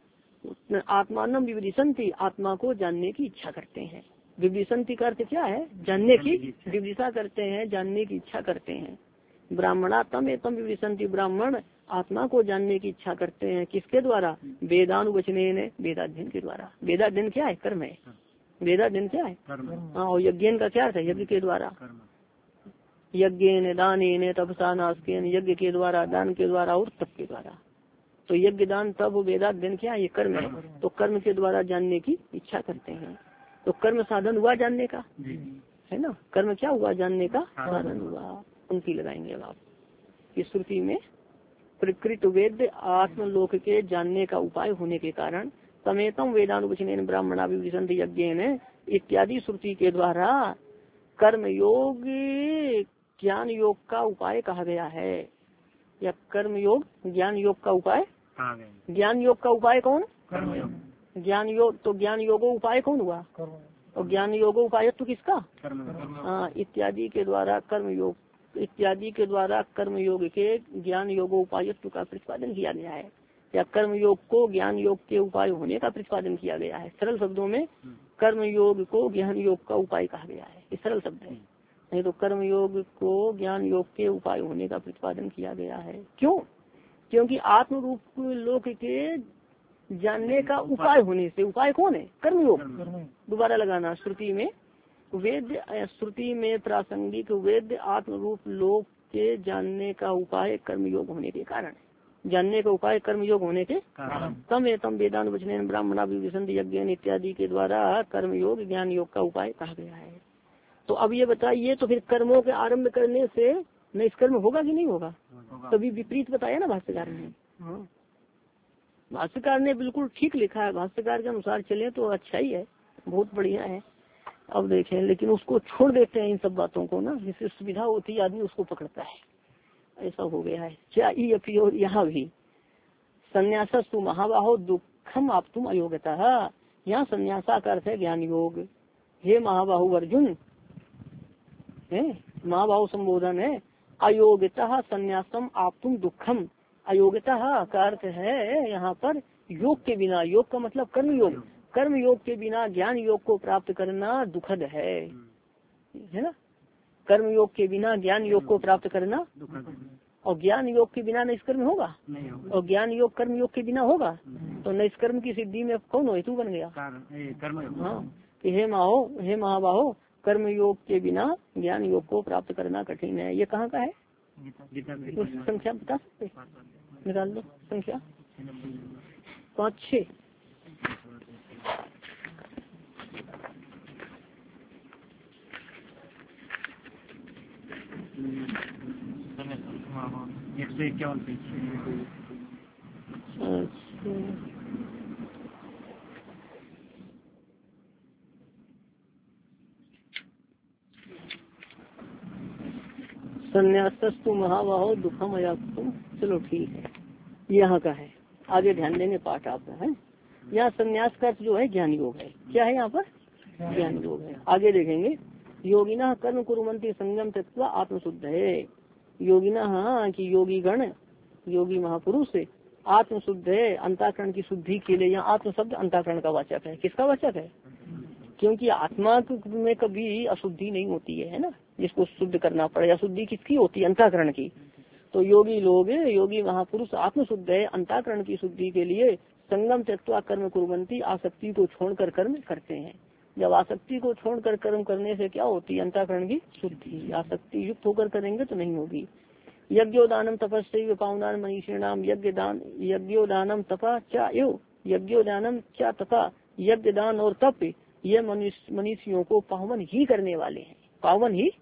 आत्मानम विवदिशन्ति, आत्मा को जानने की इच्छा करते हैं। विवदिशन्ति का अर्थ क्या है? जानने की, विवदिशा करते हैं, जानने की इच्छा करते हैं। ब्राह्मणा तम एतम विवदिशन्ति, ब्राह्मण आत्मा को जानने की इच्छा करते हैं। किसके द्वारा? वेदानुवचनेन, वेदाध्ययन के द्वारा। वेदाध्ययन क्या है? कर्म है। वेदाध्ययन क्या है? हाँ, और यज्ञेन का क्या है? यज्ञ के द्वारा। यज्ञेन दानेन तपसा नास्तेन, यज्ञ के द्वारा, दान के द्वारा और तप के द्वारा। तो यज्ञ दान तप वेदाध्ययन क्या है? ये कर्म है। तो कर्म के द्वारा जानने की इच्छा करते हैं। तो कर्म साधन हुआ जानने का, है ना। कर्म क्या हुआ? जानने का साधन हुआ। पंक्ति लगाएंगे अब आप इस श्रुति में प्रकृत वेद आत्मलोक के जानने का उपाय होने के कारण समेतम वेदानुवचनेन ब्राह्मणा विवदिशन्ति यज्ञेन इत्यादि श्रुति के द्वारा कर्म योग ज्ञान योग का उपाय कहा गया है। या कर्म योग ज्ञान योग का उपाय, ज्ञान योग का उपाय कौन? ज्ञान योग। तो ज्ञान योगो उपाय कौन हुआ? और ज्ञान योगो उपाय तो किसका? हाँ, इत्यादि के द्वारा कर्म योग, इत्यादि के द्वारा कर्म योग के ज्ञान योगो उपायत्व का प्रतिपादन किया गया है। या कर्म योग को ज्ञान योग के उपाय होने का प्रतिपादन किया गया है। सरल शब्दों में कर्म योग को ज्ञान योग का उपाय कहा गया है, ये सरल शब्द है। नहीं तो कर्म योग को ज्ञान योग के उपाय होने का प्रतिपादन किया गया है। क्यों? क्योंकि आत्म रूप लोक के जानने का उपाय होने से, उपाय कौन है? कर्म योग। दोबारा लगाना, श्रुति में वेद, श्रुति में प्रासंगिक वेद आत्म रूप लोक के जानने का उपाय कर्म योग होने के कारण, जानने का उपाय कर्म योग होने के तम एतम वेदानुवचनेन ब्राह्मणा विवदिशन्ति यज्ञेन इत्यादि के द्वारा कर्म योग ज्ञान योग का उपाय कहा गया है। तो अब ये बताइए, तो फिर कर्मों के आरंभ करने से निष्कर्म होगा कि नहीं होगा? तभी विपरीत बताया ना भाष्यकार ने। हाँ, भाष्यकार ने बिल्कुल ठीक लिखा है। भाष्यकार के अनुसार चले तो अच्छा ही है, बहुत बढ़िया है। अब देखें, लेकिन उसको छोड़ देते हैं इन सब बातों को ना, जिससे सुविधा होती है आदमी उसको पकड़ता है। ऐसा हो गया है। क्या ये और यहाँ भी संन्यासस्तु महाबाहो दुखम आप तुम अयोग्यता, यहाँ संन्यासा का अर्थ है ज्ञान योग। हे महाबाहु अर्जुन, है महाबाहु संबोधन है। अयोग्यता संन्यासम आप तुम दुखम, अयोग्यता का अर्थ है यहाँ पर योग के बिना, योग का मतलब कर्म योग, कर्म योग के बिना ज्ञान योग को प्राप्त करना दुखद है, है ना। कर्म योग के बिना ज्ञान योग को प्राप्त करना, और ज्ञान योग के बिना निष्कर्म होगा, और ज्ञान योग कर्म योग के बिना होगा, तो निष्कर्म की सिद्धि में कौन हेतु बन गया। हाँ कि हे माहो हे महाबाहो, कर्म योग के बिना ज्ञान योग को प्राप्त करना कठिन है। ये कहाँ का है, उस संख्या बता सकते, निकाल दो संख्या पाँच छः। एक सौ इक्यावन पेज। संन्यासस्तु महाबाहो दुखम अयाक्तुम। चलो ठीक है, यहाँ का है, आगे ध्यान देंगे पाठ आपका है। यहाँ संन्यास का अर्थ जो है ज्ञान योग है। क्या है यहाँ पर, ज्ञान योग है। आगे देखेंगे, योगिना कर्म कुर्वन्ति संगम त्यक्त्वा आत्मशुद्ध है। योगिना हाँ कि योगी गण, योगी महापुरुष आत्मशुद्ध है, अंतःकरण की शुद्धि के लिए। यहाँ आत्म शब्द अंतःकरण का वाचक है। किसका वाचक है, क्योंकि आत्मा में कभी अशुद्धि नहीं होती है, है ना, जिसको शुद्ध करना पड़े। अशुद्धि किसकी होती है, अंतःकरण की। तो योगी लोग, योगी महापुरुष आत्मशुद्ध है, अंतःकरण की शुद्धि के लिए संगम त्यक्त्वा कर्म कुर्वन्ति, आसक्ति को छोड़कर कर्म करते हैं। जब आसक्ति को छोड़कर कर्म करने से क्या होती है, अंतःकरण की शुद्धि। आसक्ति युक्त होकर करेंगे तो नहीं होगी। यज्ञोदानम तपस्या पावनान मनीषिणाम यज्ञ दान, यज्ञोदानम तपा चा एव, यज्ञोदानम चा तथा यज्ञ दान और तप ये मनुष्यों को पावन ही करने वाले हैं। पावन ही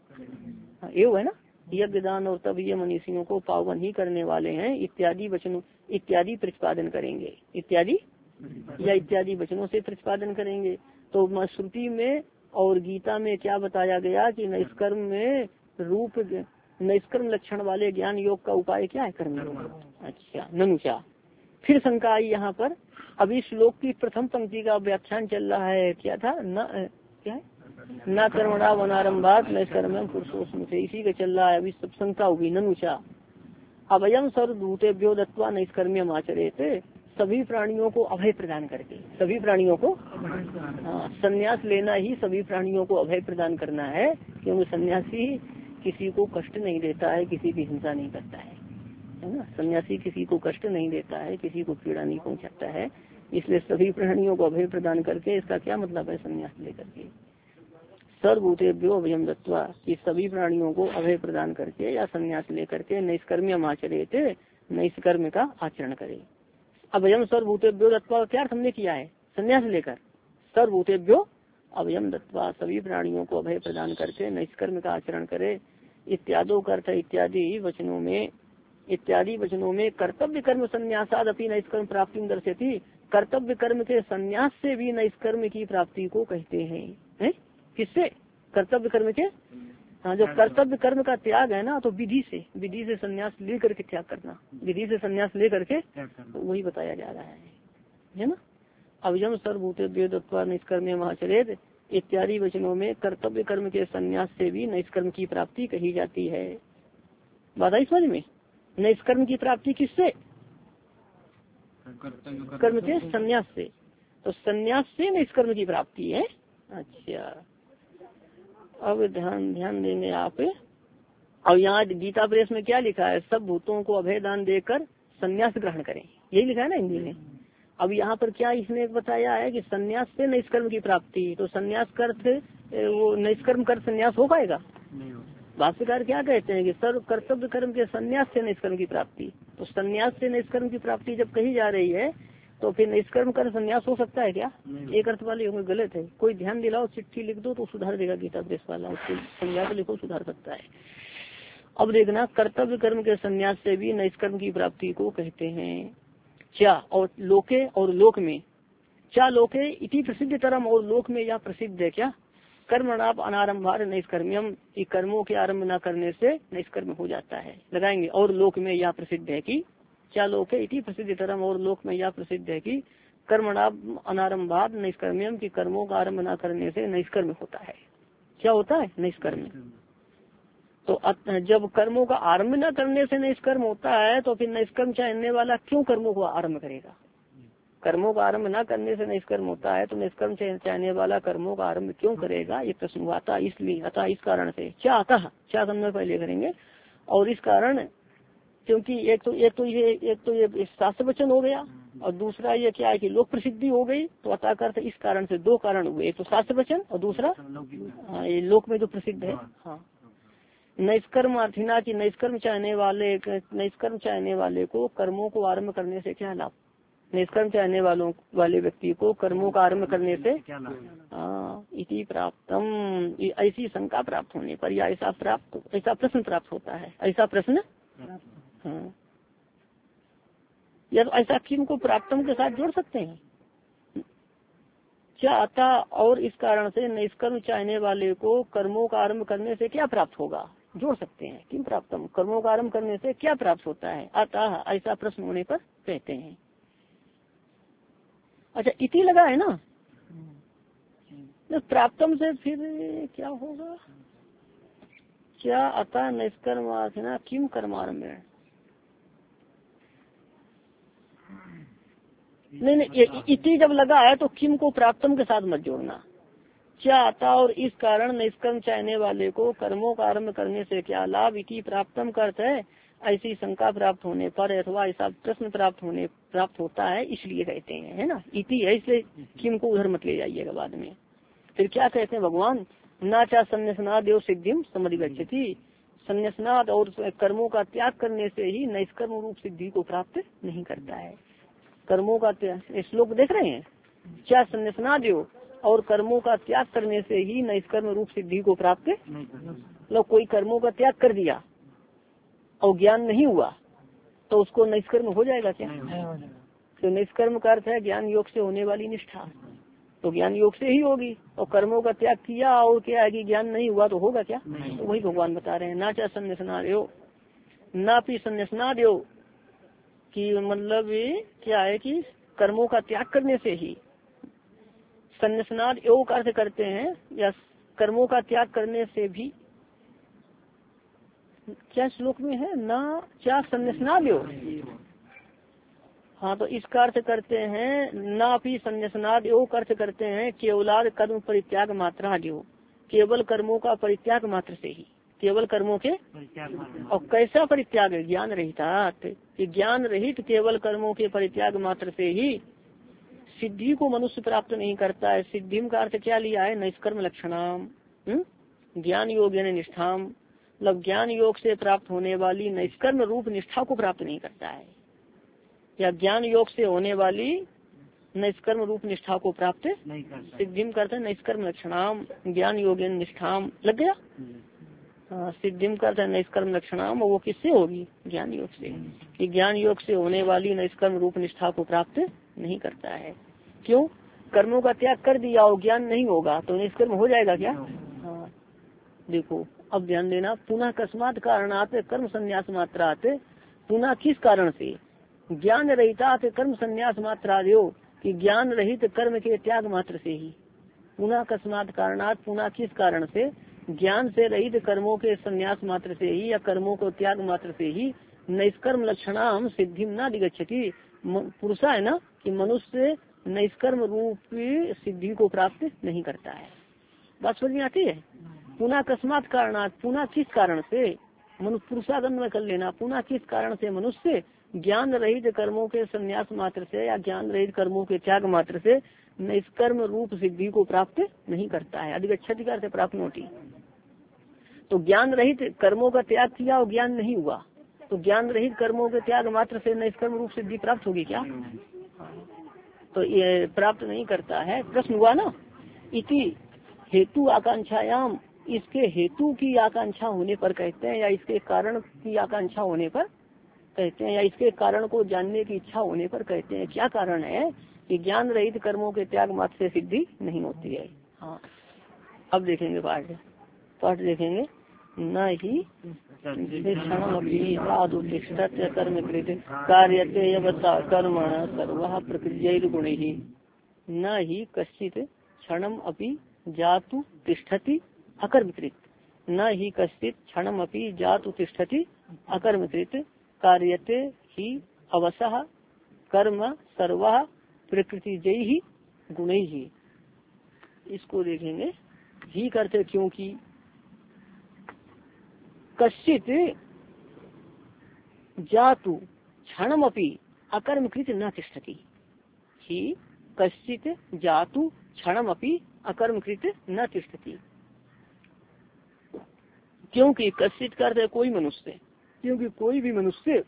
एव है ना, यज्ञ दान और तप ये मनुष्यों को पावन ही करने वाले हैं। इत्यादि वचनों इत्यादि प्रतिपादन करेंगे, इत्यादि या इत्यादि वचनों से प्रतिपादन करेंगे। तो श्रुति में और गीता में क्या बताया गया कि नैष्कर्म में रूप नैष्कर्म लक्षण वाले ज्ञान योग का उपाय क्या है, कर्म योग। अच्छा ननु क्या, फिर शंका आई यहाँ पर। अभी श्लोक की प्रथम पंक्ति का व्याख्यान चल रहा है, क्या था न क्या है, न कर्मणा वनारंभात नैष्कर्म्यम पुरुषोस्मि से, इसी का चल रहा है। अभी सब शंका होगी। ननु क्या, अभयम सर्वभूतेभ्यो दत्वा नैष्कर्म्यम आचरेते, सभी प्राणियों को अभय प्रदान करके, सभी प्राणियों को हाँ संन्यास लेना ही सभी प्राणियों को अभय प्रदान करना है। क्योंकि सन्यासी किसी को कष्ट नहीं देता है, किसी की हिंसा नहीं करता है, है ना। सन्यासी किसी को कष्ट नहीं देता है, किसी को पीड़ा नहीं पहुंचाता है। इसलिए सभी प्राणियों को अभय प्रदान करके, इसका क्या मतलब है, संन्यास लेकर के। सर्वभूतेभ्यो अभयम दत्वा, कि सभी प्राणियों को अभय प्रदान करके या संन्यास लेकर के नैष्कर्म्यम आचरेते, नैष्कर्म का आचरण करे। अभयम सर्वभूतेभ्यो दत्वा क्या हमने किया है, संन्यास लेकर। सर्वभूतेभ्यो अभयम दत्वा, सभी प्राणियों को अभय प्रदान करके नैष्कर्म का आचरण करे। इत्यादो का अर्थ इत्यादि वचनों में, इत्यादि वचनों में कर्तव्य कर्म संन्यासाद अपनी नैष्कर्म प्राप्ति दर्शती, कर्तव्य कर्म के संन्यास से भी नैष्कर्म की प्राप्ति को कहते हैं। है? किससे, कर्तव्य कर्म के, हाँ जो कर्तव्य कर्म का त्याग है ना, तो विधि से, विधि से संन्यास लेकर के त्याग करना, विधि से संन्यास लेकर के, तो वही बताया जा रहा है, है ना। अभयम सर्वभूतेभ्यो दत्वा नैष्कर्म्यम आचरेत इत्यादि वचनों में कर्तव्य कर्म के संन्यास से भी नैष्कर्म की प्राप्ति कही जाती है। बात आई समझ में। नैष्कर्म की प्राप्ति किससे, कर्म के संन्यास से, तो संन्यास से नैष्कर्म की प्राप्ति है। अच्छा अब ध्यान ध्यान देंगे आप। अब यहाँ गीता प्रेस में क्या लिखा है, सब भूतों को अभय दान देकर संन्यास ग्रहण करें, यही लिखा है ना हिंदी में। अब यहाँ पर क्या इसने बताया है कि संन्यास से नैष्कर्म की प्राप्ति, तो संन्यास कर वो नैष्कर्म कर संन्यास हो पाएगा। भाष्यकार क्या कहते हैं कि सर्व कर्तव्य कर्म के संन्यास से नैष्कर्म की प्राप्ति, तो संन्यास से नैष्कर्म की प्राप्ति जब कही जा रही है तो फिर निष्कर्म कर संन्यास हो सकता है क्या? एक अर्थ वाले होंगे, गलत है। कोई ध्यान दिलाओ, चिट्ठी लिख दो तो सुधार देगा गीता प्रेस वाला, उसको समझा के लिखो, सुधार सकता है। अब देखना, कर्तव्य कर्म के संन्यास से भी निष्कर्म की प्राप्ति को कहते हैं। क्या और लोके और लोक में, क्या लोके इति प्रसिद्ध तरम, और लोक में यह प्रसिद्ध है क्या, कर्मणाप अनारंभार नैष्कर्म्यम, की कर्मों के आरंभ न करने से नैष्कर्म हो जाता है। लगाएंगे और लोक में यह प्रसिद्ध है कि, क्या लोके इति प्रसिद्ध तरम, और लोक में यह प्रसिद्ध है कि कर्मणाप अनारंभार नैष्कर्म्यम, की कर्मों का आरंभ न करने से नैष्कर्म होता है। क्या होता है? नैष्कर्म। तो जब कर्मों का आरंभ न करने से नैष्कर्म होता है तो फिर नैष्कर्म चाहने वाला क्यों कर्मों को आरंभ करेगा? कर्मों का आरंभ न करने से निष्कर्म होता है, तो निष्कर्म चाहने वाला कर्मों का आरंभ क्यों करेगा, ये प्रश्न हुआ था। इसलिए अतः इस कारण से, क्या अतः, क्या करना पहले करेंगे, और इस कारण, क्योंकि एक तो एक तो ये एक तो ये शास्त्र वचन हो गया, और दूसरा ये क्या है कि लोक प्रसिद्धि हो गई। तो अतः करते इस कारण से दो कारण हुए, एक तो शास्त्र वचन और दूसरा हाँ ये लोक में जो प्रसिद्ध है। हाँ, नैष्कर्म अर्थिना की नैष्कर्म चाहने वाले नैष्कर्म चाहने वाले को कर्मों को आरम्भ करने से क्या लाभ, निष्कर्म चाहने वालों वाले व्यक्ति को कर्मों का आरम्भ करने से हाँ इति प्राप्तम, ऐसी शंका प्राप्त होने पर या ऐसा प्राप्त ऐसा प्रश्न प्राप्त होता है, ऐसा प्रश्न हाँ, या तो ऐसा किम को प्राप्तम के साथ जोड़ सकते हैं, क्या आता और इस कारण से निष्कर्म चाहने वाले को कर्मों का आरम्भ करने से क्या प्राप्त होगा, जोड़ सकते हैं, किम प्राप्तम, कर्मों का आरम्भ करने से क्या प्राप्त होता है, अतः ऐसा प्रश्न होने पर कहते हैं। अच्छा इति लगा है ना, तो प्राप्तम से फिर क्या होगा, क्या अतः निष्कर्मार्थना किम कर्मारम्भ, नहीं नहीं इति जब लगा है तो किम को प्राप्तम के साथ मत जोड़ना। क्या आता और इस कारण निष्कर्म चाहने वाले को कर्मों का आरम्भ करने से क्या लाभ, इति प्राप्तम का अर्थ है ऐसी शंका प्राप्त होने पर अथवा ऐसा प्रश्न प्राप्त होने प्राप्त होता है, इसलिए कहते हैं, है ना, इति है, इसलिए किम को उधर मत ले जाइएगा बाद में। फिर क्या कहते हैं भगवान, ना चाह संन्यासनाद एवं सिद्धिम समधिगच्छति, संन्यासनाद और कर्मों का त्याग करने से ही निष्कर्म रूप सिद्धि को प्राप्त नहीं करता है। कर्मों का त्याग, श्लोक देख रहे हैं, क्या संन्यासनाद और कर्मों का त्याग करने से ही निष्कर्म रूप सिद्धि को प्राप्त, मतलब कोई कर्मों का त्याग कर दिया और ज्ञान नहीं हुआ तो उसको निष्कर्म हो जाएगा क्या, तो निष्कर्म का अर्थ है ज्ञान योग से होने वाली निष्ठा, तो ज्ञान योग से ही होगी, और कर्मों का त्याग किया और क्या है कि ज्ञान नहीं हुआ तो होगा क्या, तो वही भगवान बता रहे हैं, ना चाहे संन्यासनाद ना भी संन्यासनाद कि मतलब क्या है कि कर्मों का त्याग करने से ही, संन्यासनाद योग अर्थ करते हैं या कर्मों का त्याग करने से भी, क्या श्लोक में है ना क्या संन्यासनाद योग, हाँ तो इसका अर्थ करते हैं ना भी संन्यासनाद योग अर्थ करते हैं केवलाद कर्म परित्याग मात्रा योग, केवल कर्मों का परित्याग मात्र से ही, केवल कर्मों के और कैसा परित्याग, ज्ञान रहित, ज्ञान रहित केवल कर्मों के परित्याग मात्र से ही सिद्धि को मनुष्य प्राप्त नहीं करता है। सिद्धि का अर्थ क्या लिया है, निष्कर्म लक्षणाम, ज्ञान योग यानी निष्ठाम, मतलब ज्ञान योग से प्राप्त होने वाली निष्कर्म रूप निष्ठा को प्राप्त नहीं करता है, या ज्ञान योग से होने वाली निष्कर्म रूप निष्ठा को प्राप्त नहीं करता। सिद्धि करते निष्कर्म लक्षणाम ज्ञान योग निष्ठाम, लग गया, सिद्धिम का निष्कर्म लक्षणाम, वो किससे होगी, ज्ञान योग से, कि ज्ञान योग से होने वाली निष्कर्म रूप निष्ठा को प्राप्त नहीं करता है। क्यों, कर्मों का त्याग कर दिया और ज्ञान नहीं होगा तो निष्कर्म हो जाएगा क्या, हाँ देखो अब ध्यान देना, पुनः अकस्मात कारणात कर्म संन्यास मात्रात, पुनः किस कारण से, ज्ञान रहितात कर्म संन्यास मात्रादयो, कि ज्ञान रहित कर्म के त्याग मात्र से ही, पुनः अकस्मात कारणात पुनः किस कारण से, ज्ञान से रहित कर्मों के संन्यास मात्र से ही या कर्मों को त्याग मात्र से ही निष्कर्म लक्षणाम सिद्धि न दिगच्छति, पुरुषा है ना कि मनुष्य निष्कर्म रूप सिद्धि को प्राप्त नहीं करता है। बात समझ में आती है, पुनः अकस्मात कारणात, पुनः किस कारण से, मनुष्य पुरुषागम में कर लेना, पुनः किस कारण से मनुष्य ज्ञान रहित कर्मों के संन्यास मात्र से या ज्ञान रहित कर्मों के त्याग मात्र से निष्कर्म रूप सिद्धि को प्राप्त नहीं करता है। अधिगच्छति का अर्थ प्राप्त नोटी, तो ज्ञान रहित कर्मों का त्याग किया और ज्ञान नहीं हुआ तो ज्ञान रहित कर्मों के त्याग मात्र से निष्कर्म रूप सिद्धि प्राप्त होगी क्या, तो ये प्राप्त नहीं करता है। प्रश्न हुआ ना, इति हेतु आकांक्षायाम, इसके हेतु की आकांक्षा होने पर कहते हैं, या इसके कारण की आकांक्षा होने पर कहते हैं, या इसके कारण को जानने की इच्छा होने पर कहते हैं। क्या कारण है कि ज्ञान रहित कर्मों के त्याग मात्र से सिद्धि नहीं होती है। हाँ अब देखेंगे पाठ, पाठ देखेंगे, न ही कर्म कृत कार्यते कर्म सर्वः प्रकृतिः गुणैः, न ही कश्चित् क्षणम अपि जातु तिष्ठति अकर्मकृत, न ही कश्चित् क्षणम अपि जातु तिष्ठति अकर्मकृत, कार्यते ही अवसः कर्म सर्वः प्रकृति जय ही गुण ही। इसको देखेंगे। ही करते क्योंकि कश्चित जातु क्षणमपि अकर्मकृत न तिष्ठति। ही कश्चित जातु क्षणमपि अकर्मकृत न तिष्ठति। क्योंकि कश्चित करते कोई मनुष्य, क्योंकि कोई भी मनुष्य,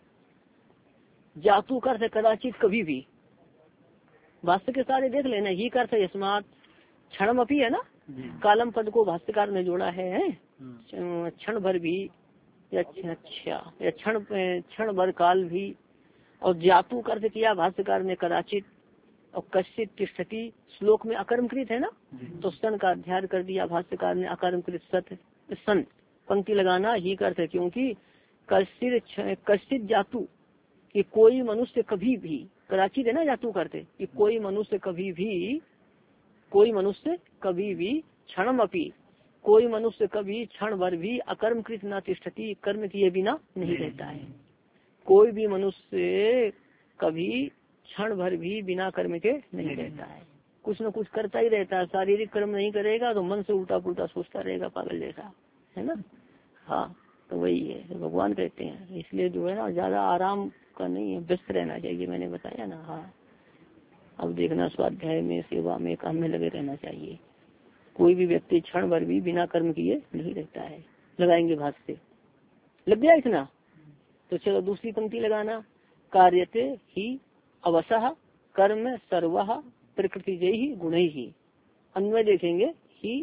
जातु करते कदाचित कभी भी, भाष्य के सारे देख लेना। ही करते यस्मात क्षणमपि है ना, कालम पद को भाष्यकार ने जोड़ा है, क्षण भर भी या अच्छा या क्षण क्षण भर काल भी, और जातु करते किया भाष्यकार ने कदाचित, और कश्चित तिष्ठति श्लोक में अकर्मकृत है ना, तो सन का अध्ययन कर दिया भाष्यकार ने, अकर्मकृत सत सन पंक्ति लगाना। ही करते क्योंकि कश्चित कश्चित जातु कि कोई मनुष्य कभी भी, कदाचित है ना जातु करते कि कोई मनुष्य कभी भी, कोई मनुष्य कभी भी क्षणमपि, कोई मनुष्य कभी क्षण भर भी अकर्मकृत न तिष्ठति, कर्म किए बिना नहीं रहता है। कोई भी मनुष्य कभी क्षण भर भी बिना कर्म के नहीं रहता है, कुछ न कुछ करता ही रहता है। शारीरिक कर्म नहीं करेगा तो मन से उल्टा पुल्टा सोचता रहेगा, पागल जैसा, है ना। हाँ, तो वही है, भगवान कहते हैं। इसलिए जो है ना ज्यादा आराम का नहीं है, व्यस्त रहना चाहिए, मैंने बताया ना। हाँ, अब देखना स्वाध्याय में, सेवा में, काम में लगे रहना चाहिए। कोई भी व्यक्ति क्षण भर भी बिना कर्म किए नहीं रहता है। लगाएंगे भाष्य, लग गया इतना। तो चलो दूसरी पंक्ति लगाना। कार्यते ही अवसह कर्म सर्वः प्रकृति जय ही गुण ही। अन्वय देखेंगे। ही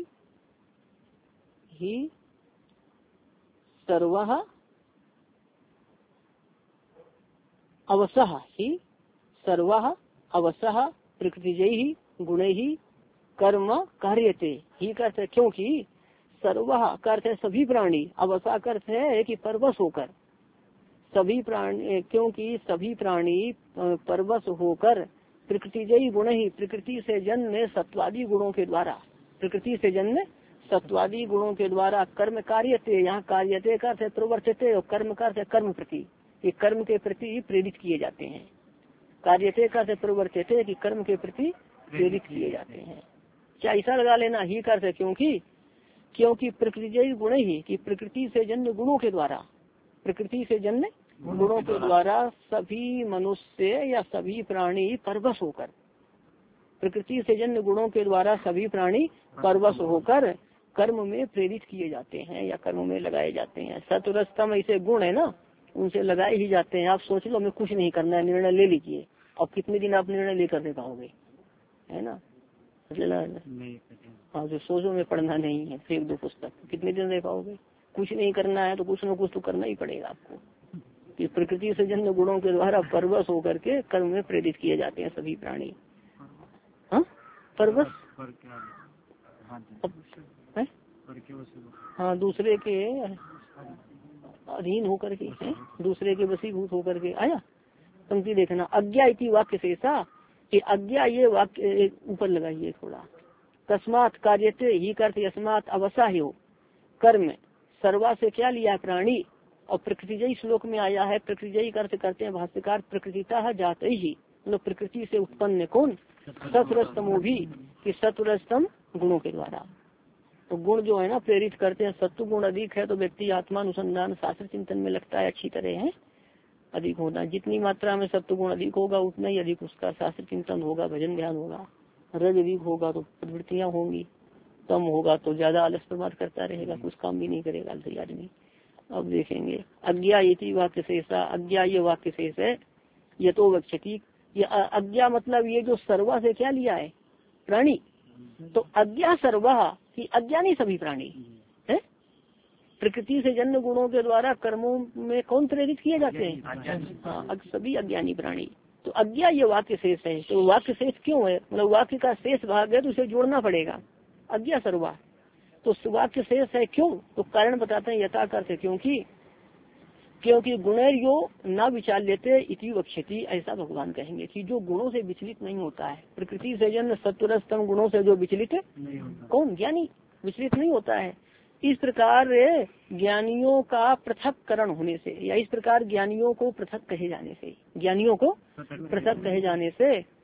ही सर्वः अवसह, ही सर्वः अवसह प्रकृति जय ही गुण ही कर्म कार्यते। ही करते क्योंकि सर्वः करते सभी प्राणी, अवसा करते है कि परवश होकर, सभी प्राणी, क्योंकि सभी प्राणी परवश होकर प्रकृति जयी गुण ही, प्रकृति से जन्म सत्वादी गुणों के द्वारा, प्रकृति से जन्म सत्वादी गुणों के द्वारा कर्म कार्यते, यहाँ कार्यते का अर्थ प्रवर्तते, और कर्म का अर्थ कर्म प्रति, ये कर्म के प्रति प्रेरित किए जाते हैं। कार्यते का अर्थ प्रवर्तते कि कर्म के प्रति प्रेरित किए जाते हैं। क्या ऐसा लगा लेना। ही का अर्थ क्योंकि क्योंकि प्रकृति जयी गुण ही, कि प्रकृति से जन्म गुणों के द्वारा, प्रकृति से जन्म गुणों के द्वारा सभी मनुष्य या सभी प्राणी परवश होकर, प्रकृति से जन्म गुणों के द्वारा सभी प्राणी परवश होकर कर्म में प्रेरित किए जाते हैं या कर्म में लगाए जाते हैं। सत्वरस्तम ऐसे गुण है ना, उनसे लगाए ही जाते हैं। आप सोच लो हमें कुछ नहीं करना है, निर्णय ले लीजिए। और कितने दिन आप निर्णय लेकर दे पाओगे, है ना। हाँ, जो सोचो में पढ़ना नहीं है, एक दो पुस्तक कितने दिन दे पाओगे। कुछ नहीं करना है तो कुछ न कुछ तो करना ही पड़ेगा आपको। कि प्रकृति से जन्म गुणों के द्वारा परवश होकर के कर्म में प्रेरित किए जाते हैं सभी प्राणी। हाँ, परवश, हाँ, दूसरे के अधीन होकर के, दूसरे के वशीभूत होकर के। आया पंक्ति देखना। अज्ञा इति वाक्य से ऐसा कि अज्ञा, ये वाक्य ऊपर लगाइए थोड़ा। तस्मात् कार्यते ही करते यस्मात् अवसाह हो, कर्म सर्वा से क्या लिया प्राणी, और प्रकृतिजयी श्लोक में आया है। प्रकृतिजयी अर्थ करते हैं भाष्यकार प्रकृतिता जाते ही, मतलब प्रकृति से उत्पन्न कौन, सत्वरस्तमो भी, कि सत्वरस्तम गुणों के द्वारा। तो गुण जो है ना प्रेरित करते हैं। सत्व गुण अधिक है तो व्यक्ति आत्मानुसंधान शास्त्र चिंतन में लगता है अच्छी तरह है, अधिक होना। जितनी मात्रा में सत्व गुण अधिक होगा उतना ही अधिक उसका शास्त्र चिंतन होगा, भजन ध्यान होगा। रज अधिक होगा तो प्रवृत्तियां होंगी, कम होगा तो ज्यादा आलस प्रमाद करता रहेगा, कुछ काम भी नहीं करेगा आलसी आदमी। अब देखेंगे अज्ञा इति वाक्य शेषा, अज्ञा ये वाक्य शेष है। ये तो वक्षति, ये अज्ञा मतलब ये जो सर्वा से क्या लिया है प्राणी, तो अज्ञा सर्वा की अज्ञानी सभी प्राणी है। प्रकृति से जन्म गुणों के द्वारा कर्मों में कौन प्रेरित किए जाते हैं, हाँ, सभी अज्ञानी प्राणी। तो अज्ञा ये वाक्य शेष है। तो वाक्य शेष क्यों है, मतलब वाक्य का शेष भाग है तो उसे जोड़ना पड़ेगा। अज्ञा सर्वा तो वाक्य शेष है, क्यों, तो कारण बताते हैं यथा करते, क्योंकि क्योंकि गुणैर्यो न विचार लेते इति वक्षति, ऐसा भगवान कहेंगे कि जो गुणों से विचलित नहीं होता है, प्रकृति से जन्म सत्वरस्तम गुणों से जो विचलित है कौन, ज्ञानी, विचलित नहीं होता है। इस प्रकार ज्ञानियों का पृथककरण होने से, या इस प्रकार ज्ञानियों को पृथक कहे जाने से, ज्ञानियों को पृथक कहे जाने से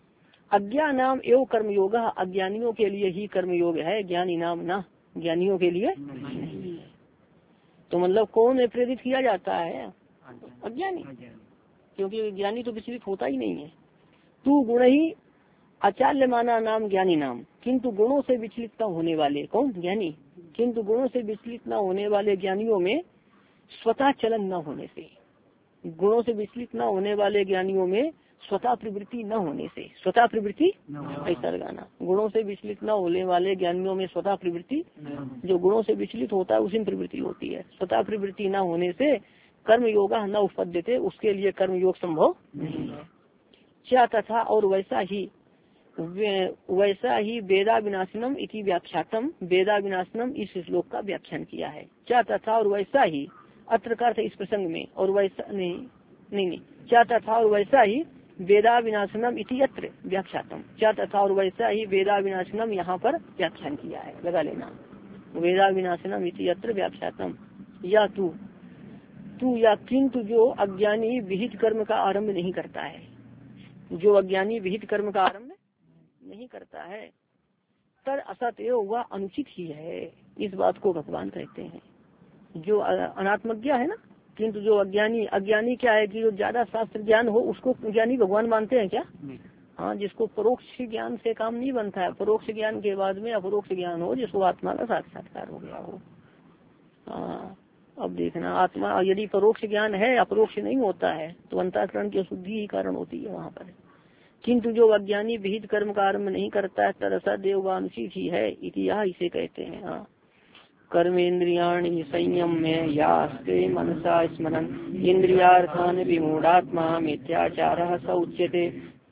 अज्ञानाम एवं कर्मयोग, अज्ञानियों के लिए ही कर्मयोग है, ज्ञानी नाम ना, ज्ञानियों के लिए नहीं। तो मतलब कौन प्रेरित किया जाता है? अज्ञानी, क्योंकि ज्ञानी तो विचलित होता ही नहीं है। तू गुण ही अचाल्य माना नाम ज्ञानी नाम, किंतु गुणों से विचलित न होने वाले, कौन? ज्ञानी। किंतु गुणों से विचलित न होने वाले ज्ञानियों में स्वतः चलन न होने से, गुणों से विचलित न होने वाले ज्ञानियों में स्वतः प्रवृत्ति न होने से, स्वतः प्रवृत्ति ऐसा लगाना, गुणों से विचलित न होने वाले ज्ञानियों में स्वतः प्रवृत्ति, जो गुणों से विचलित होता है उसी में प्रवृत्ति होती है। स्वतः प्रवृत्ति न होने से कर्म योगा न उपपद्यते, उसके लिए कर्म योग संभव नहीं है। क्या तथा और वैसा ही वैसा ही वेदा विनाशनम इति व्याख्यातम, वेदा विनाशनम इस श्लोक का व्याख्यान किया है। क्या तथा और वैसा ही, अत्र का अर्थ इस प्रसंग में, और वैसा नहीं नहीं नहीं क्या तथा और वैसा ही वेदा विनाशनम इति अत्र व्याख्यातम, क्या तथा और वैसा ही वेदा विनाशनम यहाँ पर व्याख्यान किया है, लगा लेना। वेदा विनाशनम इति अत्र व्याख्यातम, या तू तू या किंतु जो अज्ञानी विहित कर्म का आरंभ नहीं करता है, जो अज्ञानी विहित कर्म का आरंभ नहीं करता है, तर असत वह अनुचित ही है, इस बात को भगवान कहते हैं। जो अनात्मज्ञ है ना, किंतु जो अज्ञानी, अज्ञानी क्या है कि जो ज्यादा शास्त्र ज्ञान हो उसको ज्ञानी भगवान मानते हैं क्या? हाँ, जिसको परोक्ष ज्ञान से काम नहीं बनता है, परोक्ष ज्ञान के बाद में अपरोक्ष ज्ञान हो, जिसको आत्मा का साक्षात्कार हो गया हो। हाँ, अब देखना, आत्मा यदि परोक्ष ज्ञान है, अपरोक्ष नहीं होता है, तो अंतःकरण की अशुद्धि ही कारण होती है वहाँ पर। किंतु जो अज्ञानी विहित कर्म का आरम्भ नहीं करता है, तरसा देववानुचित ही है, इतिहास इसे कहते हैं। हाँ, कर्मेन्द्रियाणि संयम में यास्ते मनसा स्मरन इंद्रियार्थान विमूढ़ात्मा मिथ्याचारः स उच्यते,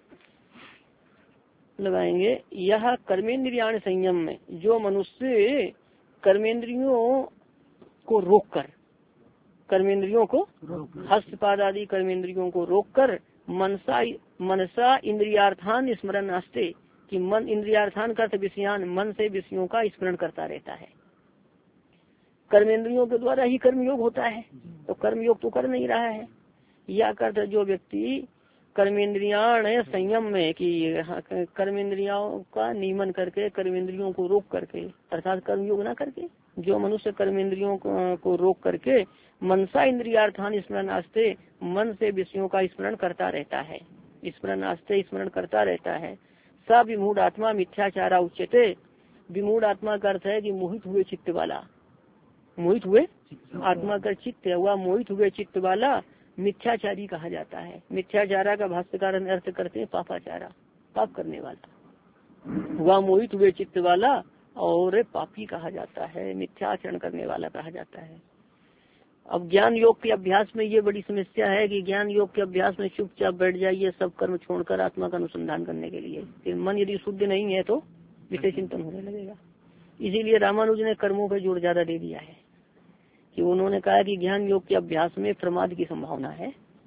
लगाएंगे। यह कर्मेंद्रियाण संयम में, जो मनुष्य कर्मेंद्रियों को रोककर, कर्मेंद्रियों को हस्तपाद आदि कर्मेंद्रियों को रोककर मनसा मनसा इंद्रियार्थान स्मरण नास्ते, कि मन इंद्रियार्थान का विषयान, मन से विषयों का स्मरण करता रहता है। कर्मेंद्रियों के द्वारा ही कर्मयोग होता है, तो कर्मयोग तो कर नहीं रहा है। या करता जो व्यक्ति कर्मेंद्रियाण संयम में, कि कर्मेंद्रियों का नियमन करके, कर्मेंद्रियों को रोक करके, अर्थात कर्मयोग ना करके, जो मनुष्य कर्मेंद्रियों को, को रोक करके मनसा इंद्रियार्थान स्मरण आस्ते, मन से विषयों का स्मरण करता रहता है, स्मरण आस्ते स्मरण करता रहता है। सा विमूढ़ आत्मा मिथ्याचारा उच्यते, विमूढ़ आत्मा का अर्थ है कि मोहित हुए चित्त वाला, मोहित हुए आत्मा का चित्त हुआ, मोहित हुए चित्त वाला मिथ्याचारी कहा जाता है। मिथ्याचारा का भाष्यकार अर्थ करते हैं पापाचारा, पाप करने वाला, वह मोहित हुए चित्त वाला और पापी कहा जाता है, मिथ्याचरण करने वाला कहा जाता है। अब ज्ञान योग के अभ्यास में ये बड़ी समस्या है कि ज्ञान योग के अभ्यास में चुपचाप बैठ जाइए सब कर्म छोड़कर आत्मा का अनुसंधान करने के लिए, फिर मन यदि शुद्ध नहीं है तो विषय चिंतन होने लगेगा। इसीलिए रामानुज ने कर्मों पर जोर ज्यादा दे दिया है, कि उन्होंने कहा कि ज्ञान योग के अभ्यास में प्रमाद की संभावना है,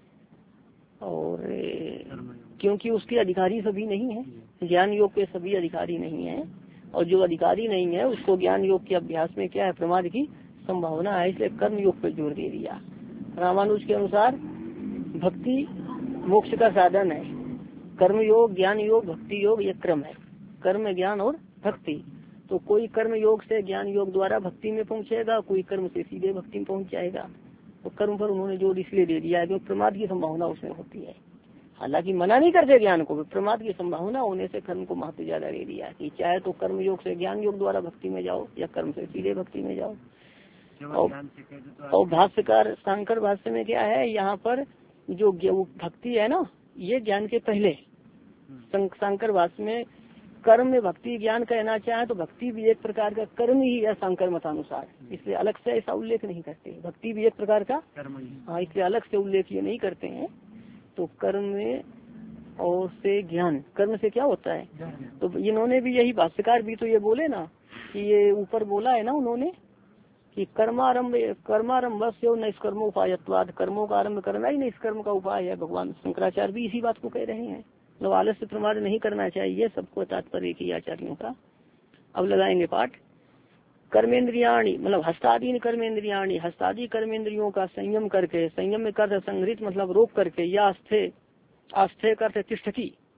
और क्योंकि उसके अधिकारी सभी नहीं है, ज्ञान योग के सभी अधिकारी नहीं है, और जो अधिकारी नहीं है उसको ज्ञान योग के अभ्यास में क्या है, प्रमाद की संभावना है, इसलिए कर्म योग पर जोर दे दिया। रामानुज के अनुसार भक्ति मोक्ष का साधन है, कर्म योग, ज्ञान योग, भक्ति योग, ये क्रम है, कर्म, ज्ञान और भक्ति। तो कोई कर्म योग से ज्ञान योग द्वारा भक्ति में पहुंचेगा, कोई कर्म से सीधे भक्ति में पहुंच जाएगा। तो कर्म पर उन्होंने जोर इसलिए दे दिया है क्योंकि प्रमाद की संभावना उसमें होती है। हालांकि मना नहीं करते ज्ञान को, प्रमाद की संभावना होने से कर्म को महत्व ज्यादा दे दिया कि चाहे तो कर्म योग से ज्ञान योग द्वारा भक्ति में जाओ या कर्म से सीधे भक्ति में जाओ। और, और भाष्यकार शंकर भाष्य में क्या है, यहाँ पर जो भक्ति है ना, ये ज्ञान के पहले, शंकर भाष्य में कर्म में भक्ति ज्ञान कहना चाहे तो भक्ति भी एक प्रकार का कर्म ही है शंकर मतानुसार, इसलिए अलग से ऐसा उल्लेख नहीं करते। भक्ति भी एक प्रकार का हाँ, इसलिए अलग से उल्लेख ये नहीं करते हैं। तो कर्म में और से ज्ञान, कर्म से क्या होता है, तो इन्होंने भी यही, भाष्यकार भी तो ये बोले ना कि ये ऊपर बोला है ना उन्होंने कि कर्मारंभ कर्मारंभ से निष्कर्म उपायत्वाद, कर्मों का आरंभ करना ही निष्कर्म का उपाय है। भगवान शंकराचार्य भी इसी बात को कह रहे हैं, मतलब आलस्य प्रमाद नहीं करना चाहिए, सबको तात्पर्य की आचार्यों का। अब लगाएंगे पाठ, कर्मेंद्रियाणी मतलब हस्तादीन कर्मेंद्रियाणी, हस्तादि कर्मेंद्रियों का संयम करके, संयम में कर संग्रहित मतलब रोक करके, या आस्थे, आस्थे करते तिष्ठती है,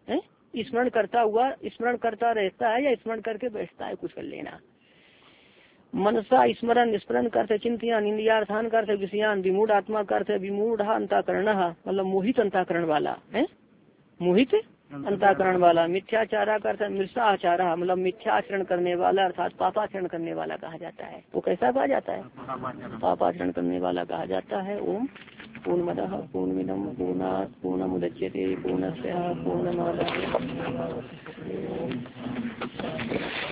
स्मरण करता हुआ स्मरण करता रहता है या स्मरण करके बैठता है, कुछ कर लेना। मनसा स्मरण स्मरण करते चिंतियान इंद्रियार्थान करते विषयान विमूढ़ आत्मा करते विमूढ़ अंताकरण मतलब मोहित अंताकरण वाला है, मोहित अंताकरण वाला। मिथ्याचारा करते मृषा आचारा मतलब मिथ्याचरण करने वाला अर्थात पापाचरण करने वाला कहा जाता है। वो कैसा कहा जाता है? पापाचरण करने वाला कहा जाता है। ओम पूर्णमदः पूर्णमिदं पूर्णात् पूर्णमुदच्यते पूर्णस्य पूर्णमादाय